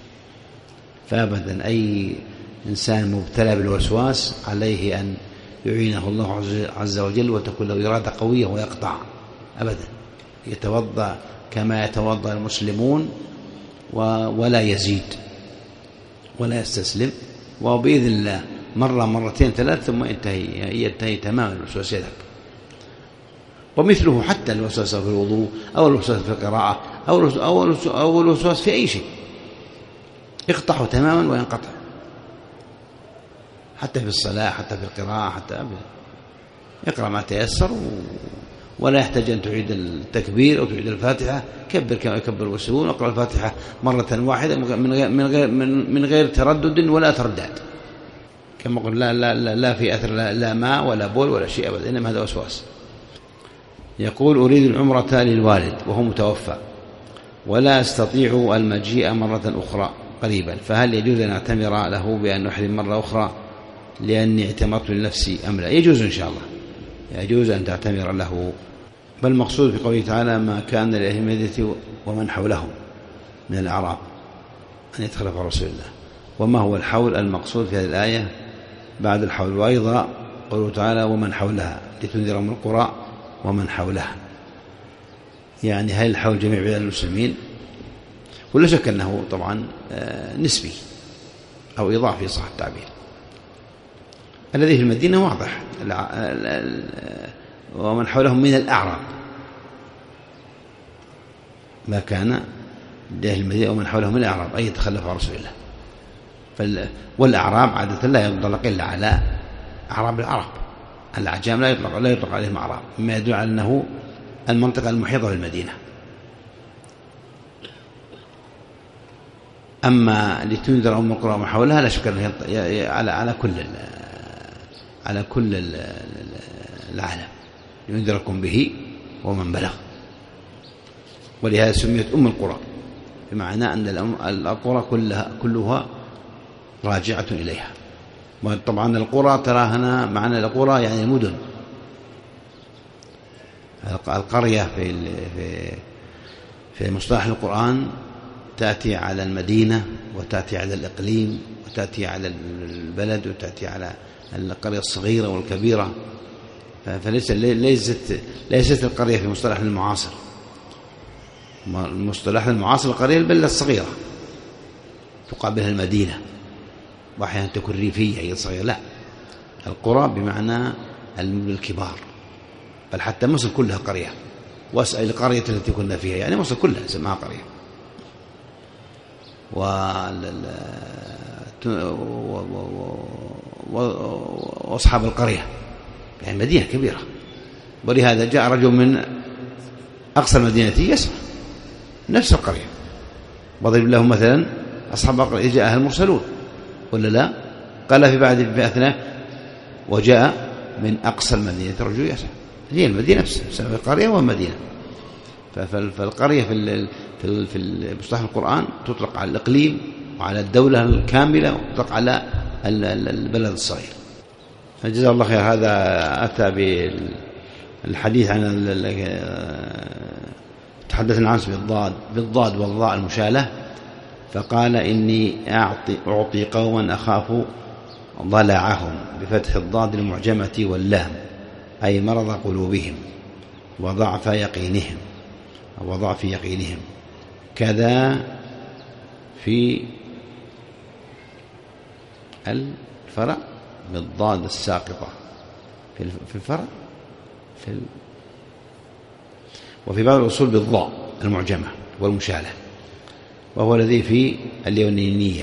فأبدا أي إنسان مبتلى بالوسواس عليه أن يعينه الله عز وجل، وتكون له إرادة قوية ويقطع أبدا، يتوضأ كما يتوضأ المسلمون ولا يزيد ولا يستسلم، وبإذن الله مرة مرتين ثلاث ثم ينتهي تماما الوسواس يذهب. ومثله حتى الوسواس في الوضوء أو الوسواس في القراءة أو الوسواس في أي شيء، اقطعه تماما وينقطع، حتى في الصلاة، حتى في القراءة، حتى اقرأ ما تيسر، ولا يحتاج أن تعيد التكبير أو تعيد الفاتحة، كبر كما يكبر المسلمون، واقرأ الفاتحة مرة واحدة من غير تردد ولا ترداد، كما قلنا لا في أثر لا ماء ولا بول ولا شيء أبدا، إنما هذا وسواس. يقول أريد العمرة للوالد وهو متوفى ولا أستطيع المجيء مرة أخرى قريبا، فهل يجوز أن أعتمر له بأن أحرم مرة أخرى لأني اعتمرت لنفسي أم لا؟ يجوز إن شاء الله، يجوز أن تعتمر له. بل المقصود في قوله تعالى ما كان لأهل المدينة ومن حولهم من الأعراب أن يتخلف عن رسول الله. وما هو الحول المقصود في هذه الآية بعد الحول؟ وأيضا قوله تعالى ومن حولها لتنذر من القرى ومن حولها، يعني هل الحول جميع بلاد المسلمين؟ ولا شك أنه طبعا نسبي أو إضافي صح التعبير. الذي في المدينة واضح، ومن حولهم من الأعراب، ما كان لأهل المدينة ومن حولهم من الأعراب أي يتخلف عن رسول الله. والأعراب عادة لا يطلق إلا على أعراب العرب، الأعجام لا يطلق عليهم أعراب، مما يدل على أنه المنطقة المحيطة بالمدينة. أما لتنذر أم القرى ومن حولها لا شك أنه على كل العالم، ينذركم به ومن بلغ. ولهذا سميت أم القرى، بمعنى أن القرى كلها راجعة إليها. وطبعا القرى ترى هنا معنى القرى يعني المدن. القرية في مصطلح القرآن تأتي على المدينة، وتأتي على الإقليم، وتأتي على البلد، وتأتي على القرية الصغيرة والكبيرة. ليست القرية في مصطلح المعاصر. المصطلح المعاصر القرية البلدة الصغيرة تقابلها المدينة، وأحيانا تكون ريفية هي صغيرة. لا، القرى بمعنى المدن الكبار، بل حتى مصر كلها قرية. واسأل القرية التي كنا فيها، يعني مصر كلها اسمها قرية. وأصحاب القرية يعني مدينة كبيرة. ولهذا جاء رجل من أقصى المدينة يسمع نفس القرية، وضرب لهم مثلا أصحاب القرية جاءها المرسلون ولا لا؟ قال في أثناء وجاء من أقصى المدينة رجل يسمع. هي المدينة نفسها، القرية والمدينة. فالقرية في مصطلح القرآن تطلق على الإقليم وعلى الدولة الكاملة، وتطلق على البلد الصغير. فجزاه الله خير. هذا أتى بالحديث عن تحدثنا عنه بالضاد والضاء المشالة، فقال إني أعطي قوما أخاف ضلعهم بفتح الضاد المعجمة واللام، أي مرض قلوبهم وضعف يقينهم. كذا في الفرع بالضاد الساقطة في الفرع وفي بعض الأصول بالضاء المعجمة والمشالة، وهو الذي في اليونانية.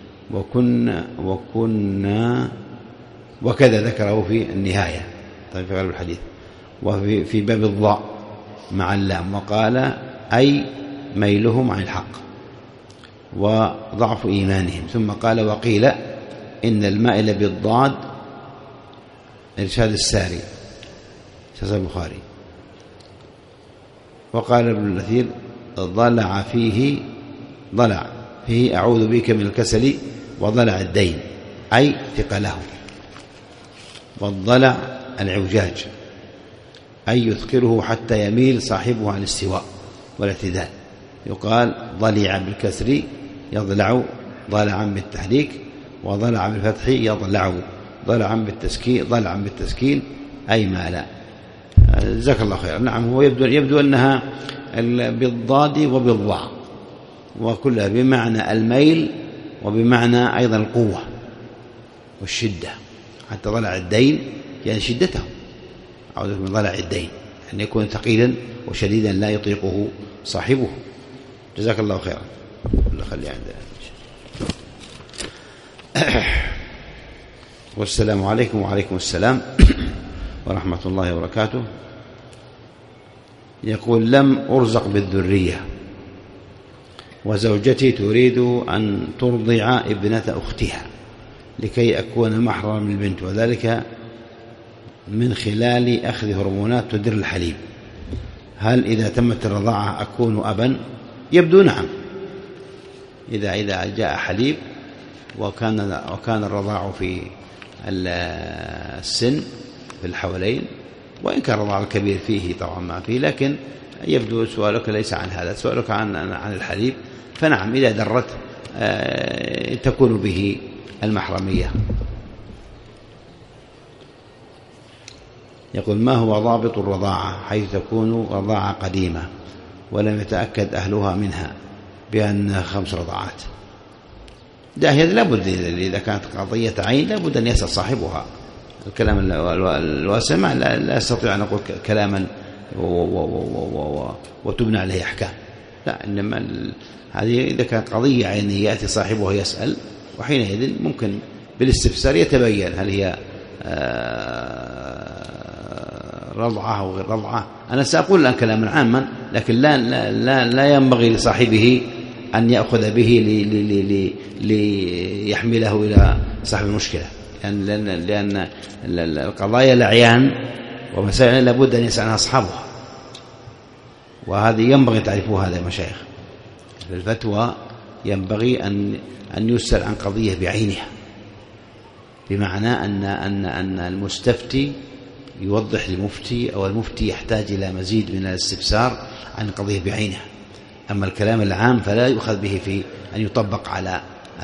وكنا وكذا ذكره في النهاية طيب في غالب الحديث، وفي باب الضاء مع اللام، وقال أي ميلهم عن الحق وضعف إيمانهم. ثم قال وقيل إن المائل بالضاد إرشاد الساري شيخ البخاري. وقال ابن الأثير ضلع فيه أعوذ بك من الكسل وضلع الدين، أي ثقله. والضلع العوجاج، أي يثقله حتى يميل صاحبه عن الاستواء والاعتدال. يقال ضلع بالكسر يضلع ضلعا بالتحريك، وضلع بالفتح يضلع ضلعا بالتسكين أي مالا. جزاك الله خير. نعم، هو يبدو أنها بالضاد وبالضاء، وكلها بمعنى الميل وبمعنى أيضا القوة والشدة. حتى ضلع الدين يعني شدته، أعوذ من ضلع الدين أن يكون ثقيلا وشديدا لا يطيقه صاحبه. جزاك الله خيرا. خلي عندنا. والسلام عليكم. وعليكم السلام ورحمة الله وبركاته. يقول لم أرزق بالذرية، وزوجتي تريد أن ترضع ابنة أختها لكي أكون محرما للبنت، وذلك من خلال أخذ هرمونات تدر الحليب. هل إذا تمت الرضاعة أكون أبا؟ يبدو نعم. إذا جاء حليب وكان الرضاع في السن في الحولين، وإن كان الرضاع الكبير فيه طبعا ما فيه، لكن يبدو سؤالك ليس عن هذا، سؤالك عن الحليب. فنعم إذا درت تكون به المحرمية. يقول ما هو ضابط الرضاعة حيث تكون رضاعة قديمة ولم يتأكد أهلها منها بأن 5 رضاعات؟ هذا لابد إذا كانت قضية عين لابد أن يسأل صاحبها. الكلام الواسع لا أستطيع أن أقول كلاما وتبنى عليه أحكام، لا، إنما هذه إذا كانت قضية عينية يأتي صاحبها يسأل، وحينئذ ممكن بالاستفسار يتبين هل هي رضعة أو غير رضعة أنا سأقول الآن كلاما عاما، لكن لا ينبغي لصاحبه أن يأخذ به ليحمله إلى صاحب المشكلة، لأن القضايا الأعيان ومسائل لابد أن يسألها أصحابها، وهذه ينبغي تعرفوها هذا يا مشايخ. في الفتوى ينبغي أن يسأل عن قضية بعينها، بمعنى أن المستفتي يوضح للمفتي، أو المفتي يحتاج إلى مزيد من الاستفسار عن قضية بعينها. أما الكلام العام فلا يؤخذ به في أن يطبق على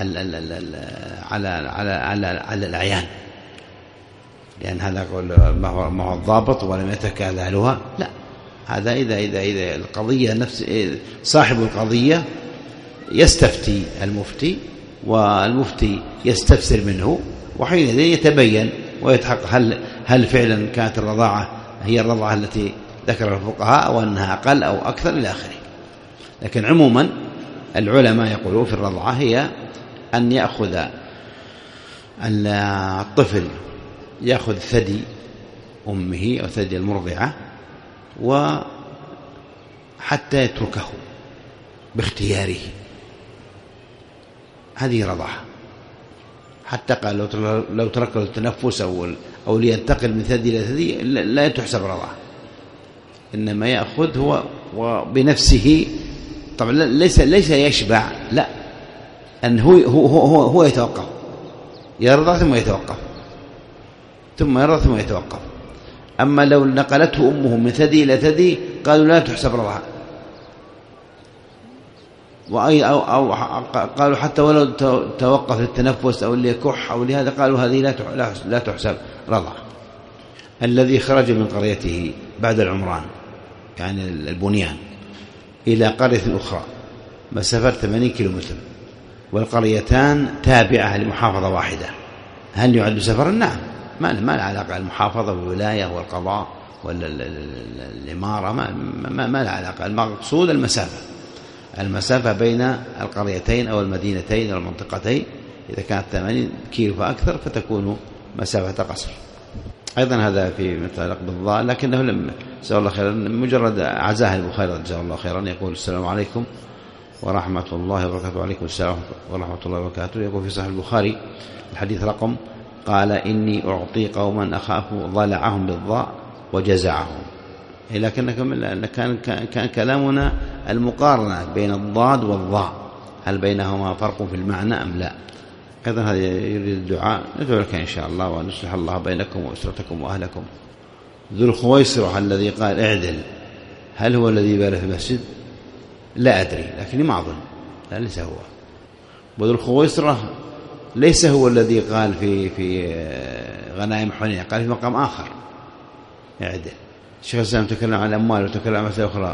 الأعيان، لأن هذا ما هو الضابط ولم يتكاللها. لا، هذا إذا القضية نفس صاحب القضية يستفتي المفتي، والمفتي يستفسر منه، وحينئذ يتبين ويتحقق هل فعلا كانت الرضاعة هي الرضاعة التي ذكر الفقهاء أو أنها أقل أو أكثر إلى آخره. لكن عموما العلماء يقولون في الرضاعة هي أن يأخذ الطفل يأخذ ثدي أمه أو ثدي المرضعة وحتى يتركه باختياره، هذه رضاعة. حتى قال لو ترك التنفس أو لينتقل من ثدي إلى ثدي لا تحسب رضاعة، إنما يأخذ هو وبنفسه. طبعا ليس يشبع، لا، أن هو يتوقف، يرضع ثم يتوقف، ثم يرضع ثم يتوقف. أما لو نقلته أمه من ثدي إلى ثدي قالوا لا تحسب رضاعة، أو قالوا حتى ولو توقف للتنفس أو ليكح أو لهذا قالوا هذه لا تحسب رضاعة. الذي خرج من قريته بعد العمران، يعني البنيان، إلى قرية أخرى مسافة 80 كيلومتر، والقريتان تابعة لمحافظة واحدة، هل يعد سفرا؟ نعم، ما له علاقة المحافظة بالولاية والقضاء ولا الإمارة، ما له علاقة. المقصود المسافة بين القريتين أو المدينتين أو المنطقتين، إذا كانت 80 كيلو فأكثر فتكون مسافة قصر. أيضا هذا في متعلق بالضاء، لكنه لم جزاه الله خيرا، مجرد عزاه البخاري جزاه الله خيرا. يقول السلام عليكم ورحمة الله وبركاته. وعليكم السلام ورحمة الله وبركاته. يقول في صحيح البخاري الحديث رقم، قال إني أعطي قوما أخاف ضلعهم بالضاء وجزعهم. لكن كان كلامنا المقارنة بين الضاد والضاء، هل بينهما فرق في المعنى أم لا؟ أيضا هذا يريد الدعاء، ندعو لك إن شاء الله وأن يصلح الله بينكم وأسرتكم وأهلكم. ذو الخويصرة الذي قال اعدل، هل هو الذي بال في المسجد؟ لا أدري، لكني ما أظن، لا ليس هو. وذو الخويصرة ليس هو الذي قال في غنائم حنين، قال في مقام آخر اعدل. الشيخ الإسلام تكلم عن الأموال وتكلم عن مسائل أخرى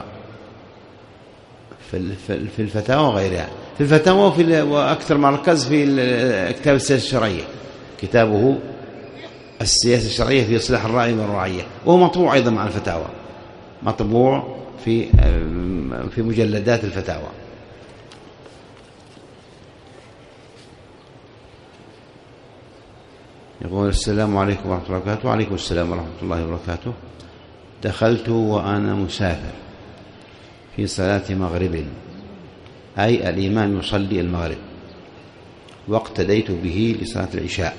في الفتاوى وغيرها. في الفتاوى وأكثر ما ركز في كتاب السياسة الشرعية، كتابه السياسة الشرعية في إصلاح الرأي والرعية، وهو مطبوع أيضا مع الفتاوى، مطبوع في مجلدات الفتاوى. يقول السلام عليكم ورحمة الله وبركاته. وعليكم السلام ورحمة الله وبركاته. دخلت وأنا مسافر في صلاة مغرب، أي الإمام يصلي المغرب، واقتديت به لصلاة العشاء،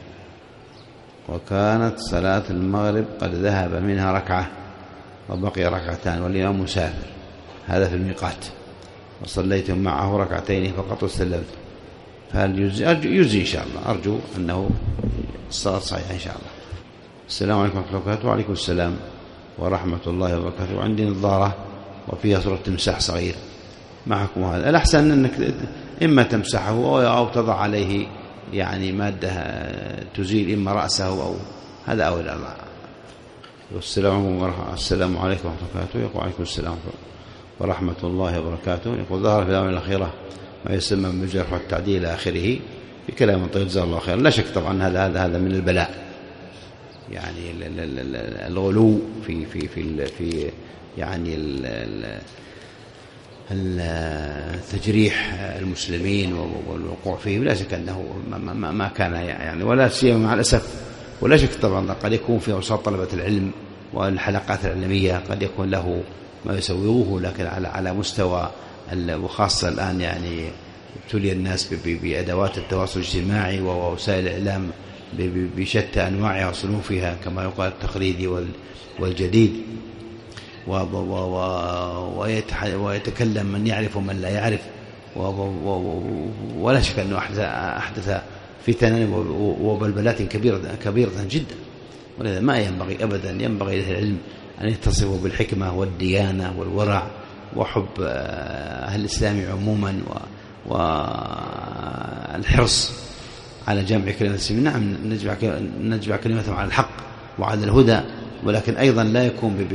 وكانت صلاة المغرب قد ذهب منها ركعة وبقي ركعتان والإمام مسافر، هذا في الميقات، وصليت معه ركعتين فقط وسلمت، فهل يجزي؟ إن شاء الله، أرجو أنه الصلاة صحيحة إن شاء الله. السلام عليكم ورحمة الله وبركاته. وعليكم السلام ورحمة الله وبركاته. وعندي نظارة وفيها صورة تمساح صغير معكم، هذا الأحسن أنك إما تمسحه أو تضع عليه يعني مادة تزيل إما رأسه أو هذا أو لا. السلام عليكم ورحمة الله وبركاته. يقول عليكم السلام ورحمة الله وبركاته. يقول ظهر في الآونة الأخيرة ما يسمى بالجرح والتعديل إلى آخره بكلام طيب جزاه الله خيرا. لا شك طبعا هذا من البلاء، يعني الغلو في يعني تجريح المسلمين والوقوع فيه، لا شك أنه ما كان يعني، ولا سيما مع الأسف، ولا شك طبعا قد يكون في أوساط طلبة العلم والحلقات العلمية قد يكون له ما يسويه، لكن على مستوى وخاصة الآن يعني ابتلي الناس بأدوات التواصل الاجتماعي ووسائل الإعلام بشتى أنواعها وصنوفها كما يقال التقليدي والجديد، ويتكلم من يعرف ومن لا يعرف، ولا شك أنه أحدث فتنا وبلبلات كبيرة جدا. ولذا ما ينبغي أبدا، ينبغي للعلم أن يتصفوا بالحكمة والديانة والورع وحب أهل الإسلام عموما والحرص على جمع كلمة المسلمين. نعم نجمع كلمتهم على الحق وعلى الهدى، ولكن أيضا لا يكون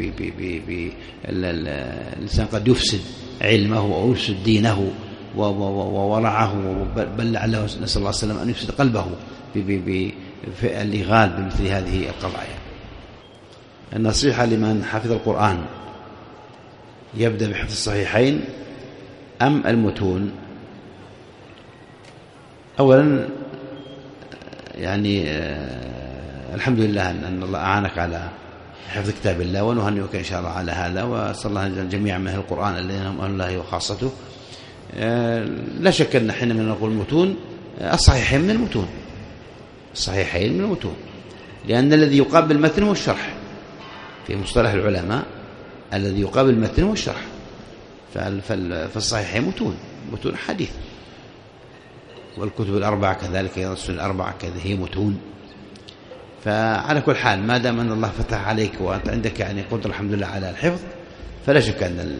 الإنسان قد يفسد علمه أو يفسد دينه وورعه، بل لعله نسأل الله عليه وسلم أن يفسد قلبه بالإغال بمثل هذه القضايا. النصيحة لمن حفظ القرآن يبدأ بحفظ الصحيحين أم المتون؟ أولا يعني الحمد لله أن الله أعانك على حفظ كتاب الله، ونهنئك إن شاء الله على هذا، وأسأل الله جميعا من أهل القرآن الذين هم أهل الله وخاصته. لا شك أن حينما نقول المتون الصحيحين من المتون، الصحيحين من المتون، لأن الذي يقابل المتن والشرح في مصطلح العلماء، الذي يقابل المتن والشرح، فالصحيحين متون حديث، والكتب الأربعة كذلك، السنن الأربعة كذلك هي متون. فعلى كل حال ما دام أن الله فتح عليك وأنت عندك يعني قدرة الحمد لله على الحفظ، فلا شك أن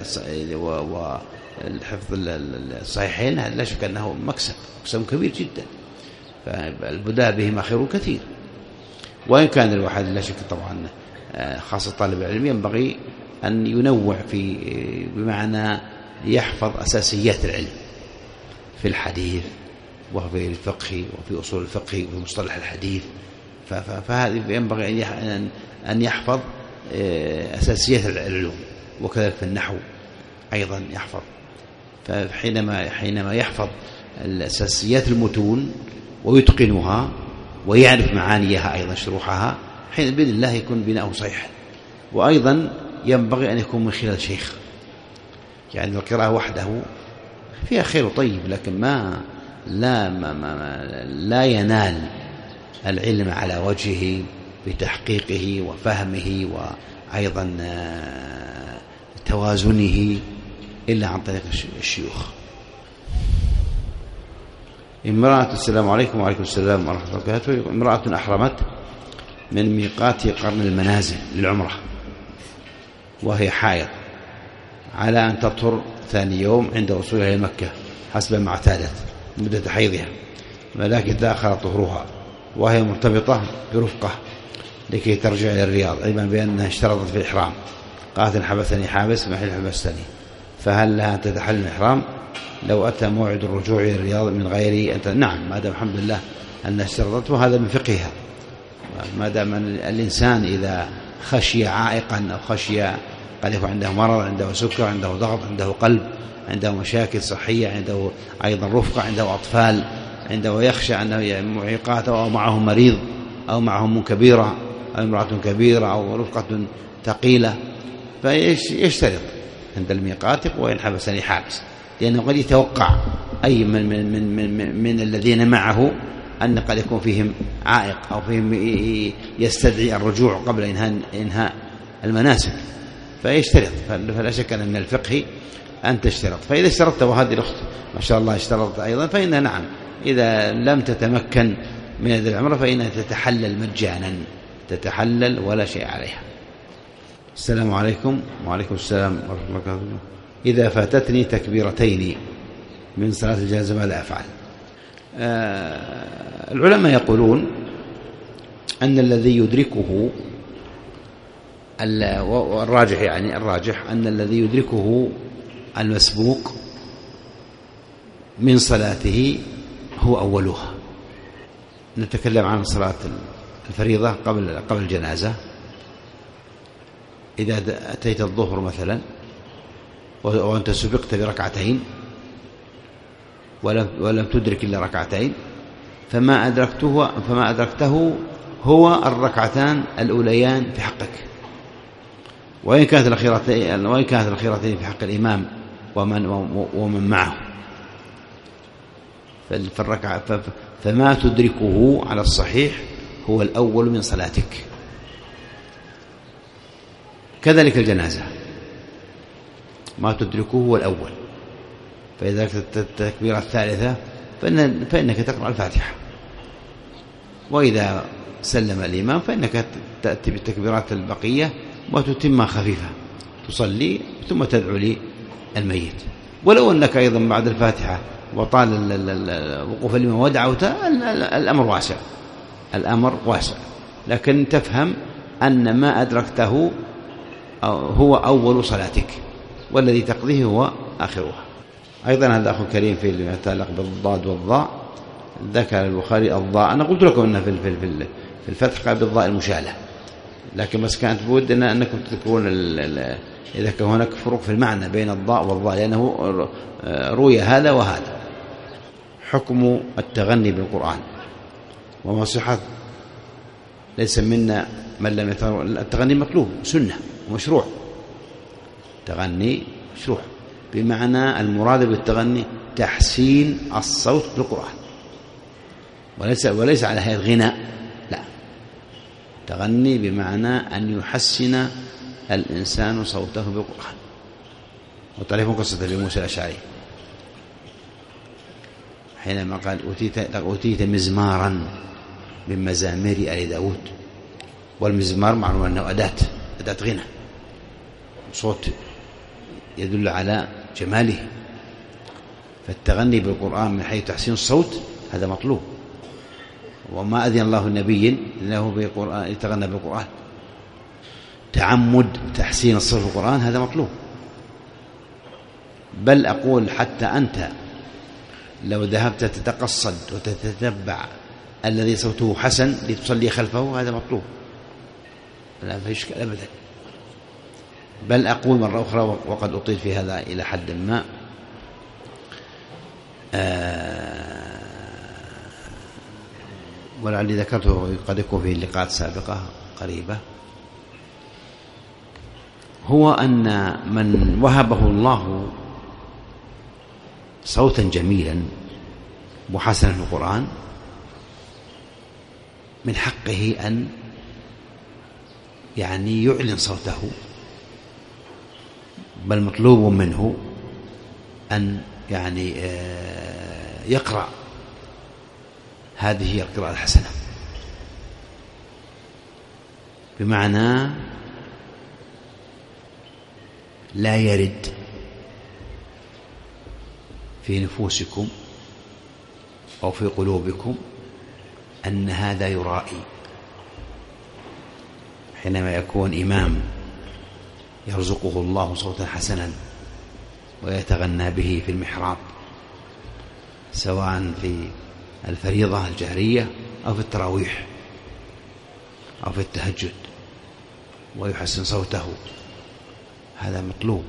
الحفظ الصحيحين لا شك أنه مكسب كبير جدا، فالبداء بهما خير كثير. وإن كان الواحد لا شك طبعا خاصة طالب العلم ينبغي أن ينوع بمعنى يحفظ أساسيات العلم في الحديث وفي الفقه وفي أصول الفقه وفي مصطلح الحديث، فهذه ينبغي أن يحفظ أساسيات العلوم، وكذلك في النحو أيضا يحفظ. فحينما يحفظ الأساسيات المتون ويتقنها ويعرف معانيها أيضا شروحها، حين بإذن الله يكون بناؤه صحيحا. وأيضا ينبغي أن يكون من خلال شيخ، يعني القراءة وحده فيها خير طيب، لكن لا ينال العلم على وجهه بتحقيقه وفهمه وأيضا توازنه إلا عن طريق الشيوخ. امرأة السلام عليكم. وعليكم السلام ورحمة الله وبركاته. امرأة أحرمت من ميقات قرن المنازل للعمرة وهي حائض، على أن تطهر ثاني يوم عند وصولها إلى مكة حسب ما اعتادت مدة حيضها، ولكن تأخر طهرها وهي مرتبطة برفقة لكي ترجع إلى الرياض، علما بأنها اشترطت في الإحرام، قالت إن حبسني حابس محل حبستني، فهل لها أن تتحل الإحرام لو أتى موعد الرجوع إلى الرياض من غير أن نعم، ما دام الحمد لله أنها اشترطت، وهذا من فقهها. ما دام الإنسان إذا خشي عائقا أو خشي قد يكون عنده مرض، عنده سكر، عنده ضغط، عنده قلب، عنده مشاكل صحية، عنده أيضا رفقة، عنده أطفال، عنده يخشى أنه معيقات أو معه مريض أو معه أم كبيرة أو امرأة كبيرة أو رفقة ثقيلة، فيشترط عند الميقات وإن حبسني حابس، لأنه قد يتوقع أي من الذين معه أن قد يكون فيهم عائق أو فيهم يستدعي الرجوع قبل إنهاء المناسك، فيشترط. فلا شك أن من الفقه أن تشترط. فإذا اشترطت، وهذه الأخت ما شاء الله اشترطت أيضا، فإنها نعم إذا لم تتمكن من هذه العمرة فإنها تتحلل مجانا، تتحلل ولا شيء عليها. السلام عليكم. وعليكم السلام ورحمة الله وبركاته. إذا فاتتني تكبيرتين من صلاة الجنازة ماذا أفعل؟ العلماء يقولون أن الذي يدركه، الراجح أن الذي يدركه المسبوق من صلاته هو أولها. نتكلم عن صلاة الفريضة قبل الجنازة. إذا أتيت الظهر مثلا وأنت سبقت بركعتين ولم تدرك إلا ركعتين، فما أدركته هو الركعتان الأوليان في حقك، وإن كانت الأخيرتين في حق الإمام ومن معه. فما تدركه على الصحيح هو الأول من صلاتك. كذلك الجنازة ما تدركه هو الأول، فإذا كانت التكبيرة الثالثة فإنك تقرأ الفاتحة، وإذا سلم الإمام فإنك تأتي بالتكبيرات البقية وتتمها خفيفة، تصلي ثم تدعو للميت. ولو أنك أيضا بعد الفاتحة وطال وقوف الإمام ودعوت، الأمر واسع، لكن تفهم أن ما أدركته هو أول صلاتك، والذي تقضيه هو آخرها. أيضا هذا أخو كريم فيما يتعلق بالضاد والضاء، ذكر البخاري الضاء. أنا قلت لكم أنه في الفتح قال بالضاء المشالة، لكن بس كانت بود أنكم تذكرون إذا كان هناك فروق في المعنى بين الضاء والضاء، لأنه روي هذا وهذا. حكم التغني بالقرآن وما صحة. ليس منا من لم يتغنى. التغني مطلوب، سنة ومشروع. تغني مشروع بمعنى المراد بالتغني تحسين الصوت بالقرآن، وليس على هيئة غناء، لا. تغني بمعنى أن يحسن الإنسان صوته بالقرآن. وتعرفون قصة أبي موسى الأشعري حينما قال أوتيت مزمارا من مزامير آل داود. والمزمار معلوم أنه أداة غنى، صوت يدل على جماله. فالتغني بالقرآن من حيث تحسين الصوت هذا مطلوب، وما أذن الله النبي له يتغنى بالقرآن. تعمد تحسين الصوت بالقرآن هذا مطلوب. بل أقول حتى أنت لو ذهبت تتقصد وتتتبع الذي صوته حسن لتصلي خلفه هذا مطلوب، لا في إشكال أبدا. بل أقول مرة أخرى وقد أطيل في هذا إلى حد ما، ولعلي ذكرته قد يكون في لقاءات سابقة قريبة، هو أن من وهبه الله صوتا جميلا وحسنا في القرآن من حقه أن يعلن صوته، بل مطلوب منه أن يقرأ هذه القراءة الحسنة، بمعنى لا يرد في نفوسكم أو في قلوبكم أن هذا يرائي. حينما يكون إمام يرزقه الله صوتا حسنا ويتغنى به في المحراب، سواء في الفريضة الجهرية أو في التراويح أو في التهجد، ويحسن صوته، هذا مطلوب.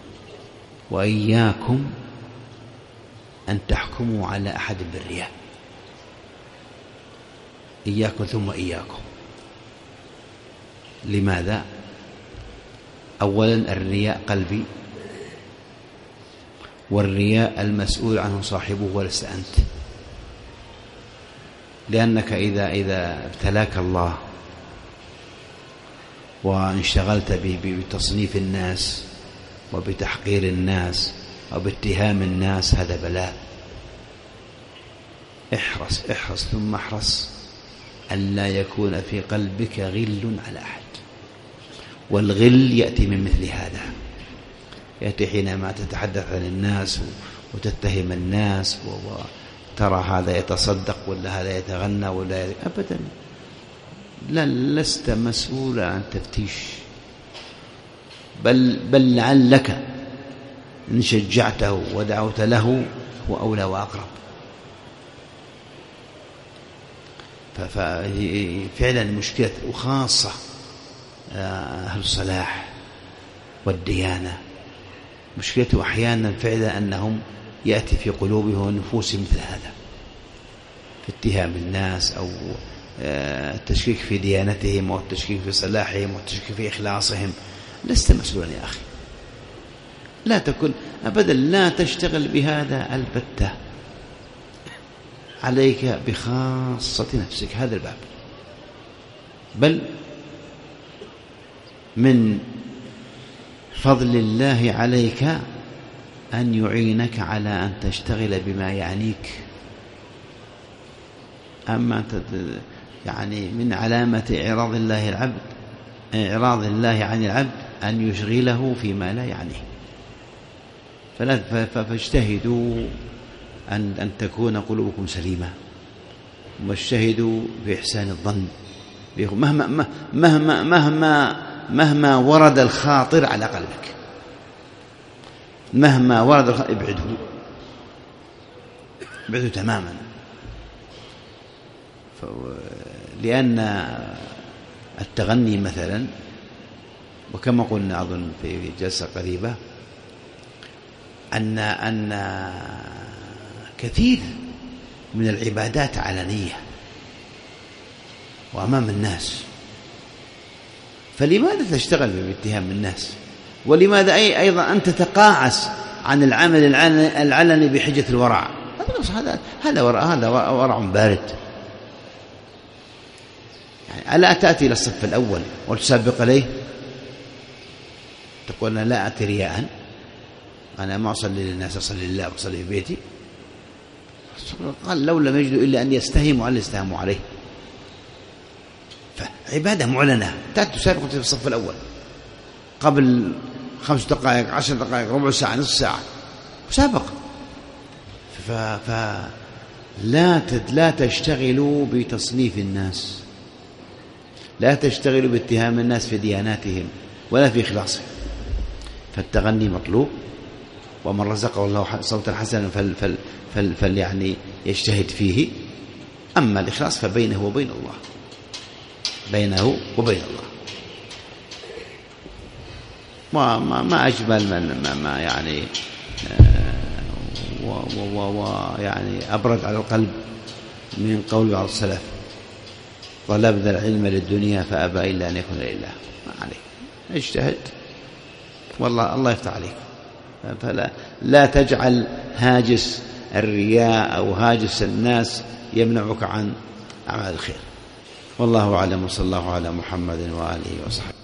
وإياكم أن تحكموا على أحد بالرياء، إياكم ثم إياكم. لماذا؟ أولا الرياء قلبي، والرياء المسؤول عنه صاحبه ولست أنت. لأنك إذا ابتلاك الله وانشغلت بتصنيف الناس وبتحقير الناس وباتهام الناس، هذا بلاء. احرص ثم احرص أن لا يكون في قلبك غل على أحد. والغل يأتي من مثل هذا، يأتي حينما تتحدث عن الناس وتتهم الناس وترى هذا يتصدق ولا هذا يتغنى ولا أبدا. لست مسؤولا عن تفتيش، بل لعلك إن شجعته ودعوت له هو أولى وأقرب. ففعلا مشكلة، وخاصة أهل الصلاح والديانة، مشكلته أحيانا فعلا أنهم يأتي في قلوبهم ونفوسهم مثل هذا، في اتهام الناس أو التشكيك في ديانتهم، أو التشكيك في صلاحهم، أو التشكيك في إخلاصهم، لست مسؤولا يا أخي، لا تكن أبدا، لا تشتغل بهذا البتة، عليك بخاصة نفسك هذا الباب. بل من فضل الله عليك أن يعينك على أن تشتغل بما يعنيك. أما يعني من علامة إعراض الله عن العبد أن يشغله فيما لا يعنيه. فاجتهدوا أن تكون قلوبكم سليمة، واجتهدوا بإحسان الظن مهما ورد الخاطر على قلبك، مهما ورد الخاطر ابعده تماما. لأن التغني مثلا، وكما قلنا أظن في جلسة قريبة، أن كثير من العبادات علنية وأمام الناس، فلماذا تشتغل باتهام الناس؟ ولماذا أيضا أن تتقاعس عن العمل العلني بحجة الورع؟ هذا ورع بارد. يعني ألا تأتي إلى الصف الأول وتسابق عليه؟ تقول أنا لا أتي رياء، أنا ما أصلي للناس، أصلي لله وأصلي في بيتي. قال لو لم يجدوا إلا أن يستهموا على يستهموا عليه. فعبادة معلنة، تأتي تسابق في الصف الأول قبل 5 دقائق 10 دقائق ربع ساعة نصف ساعة مسابقة. لا تشتغلوا بتصنيف الناس، لا تشتغلوا باتهام الناس في دياناتهم ولا في إخلاصهم. فالتغني مطلوب، ومن رزقه الله صوتا حسنا يعني يجتهد فيه. أما الإخلاص فبينه وبين الله، بينه وبين الله. ما أجمل ما يعني يعني أبرد على القلب من قول بعض السلف: طلبنا العلم للدنيا فأبى إلا أن يكون لله. ما عليك، اجتهد والله الله يفتح عليك. فلا تجعل هاجس الرياء أو هاجس الناس يمنعك عن أعمال الخير. والله أعلم، وصلى الله على محمد وآله وصحبه.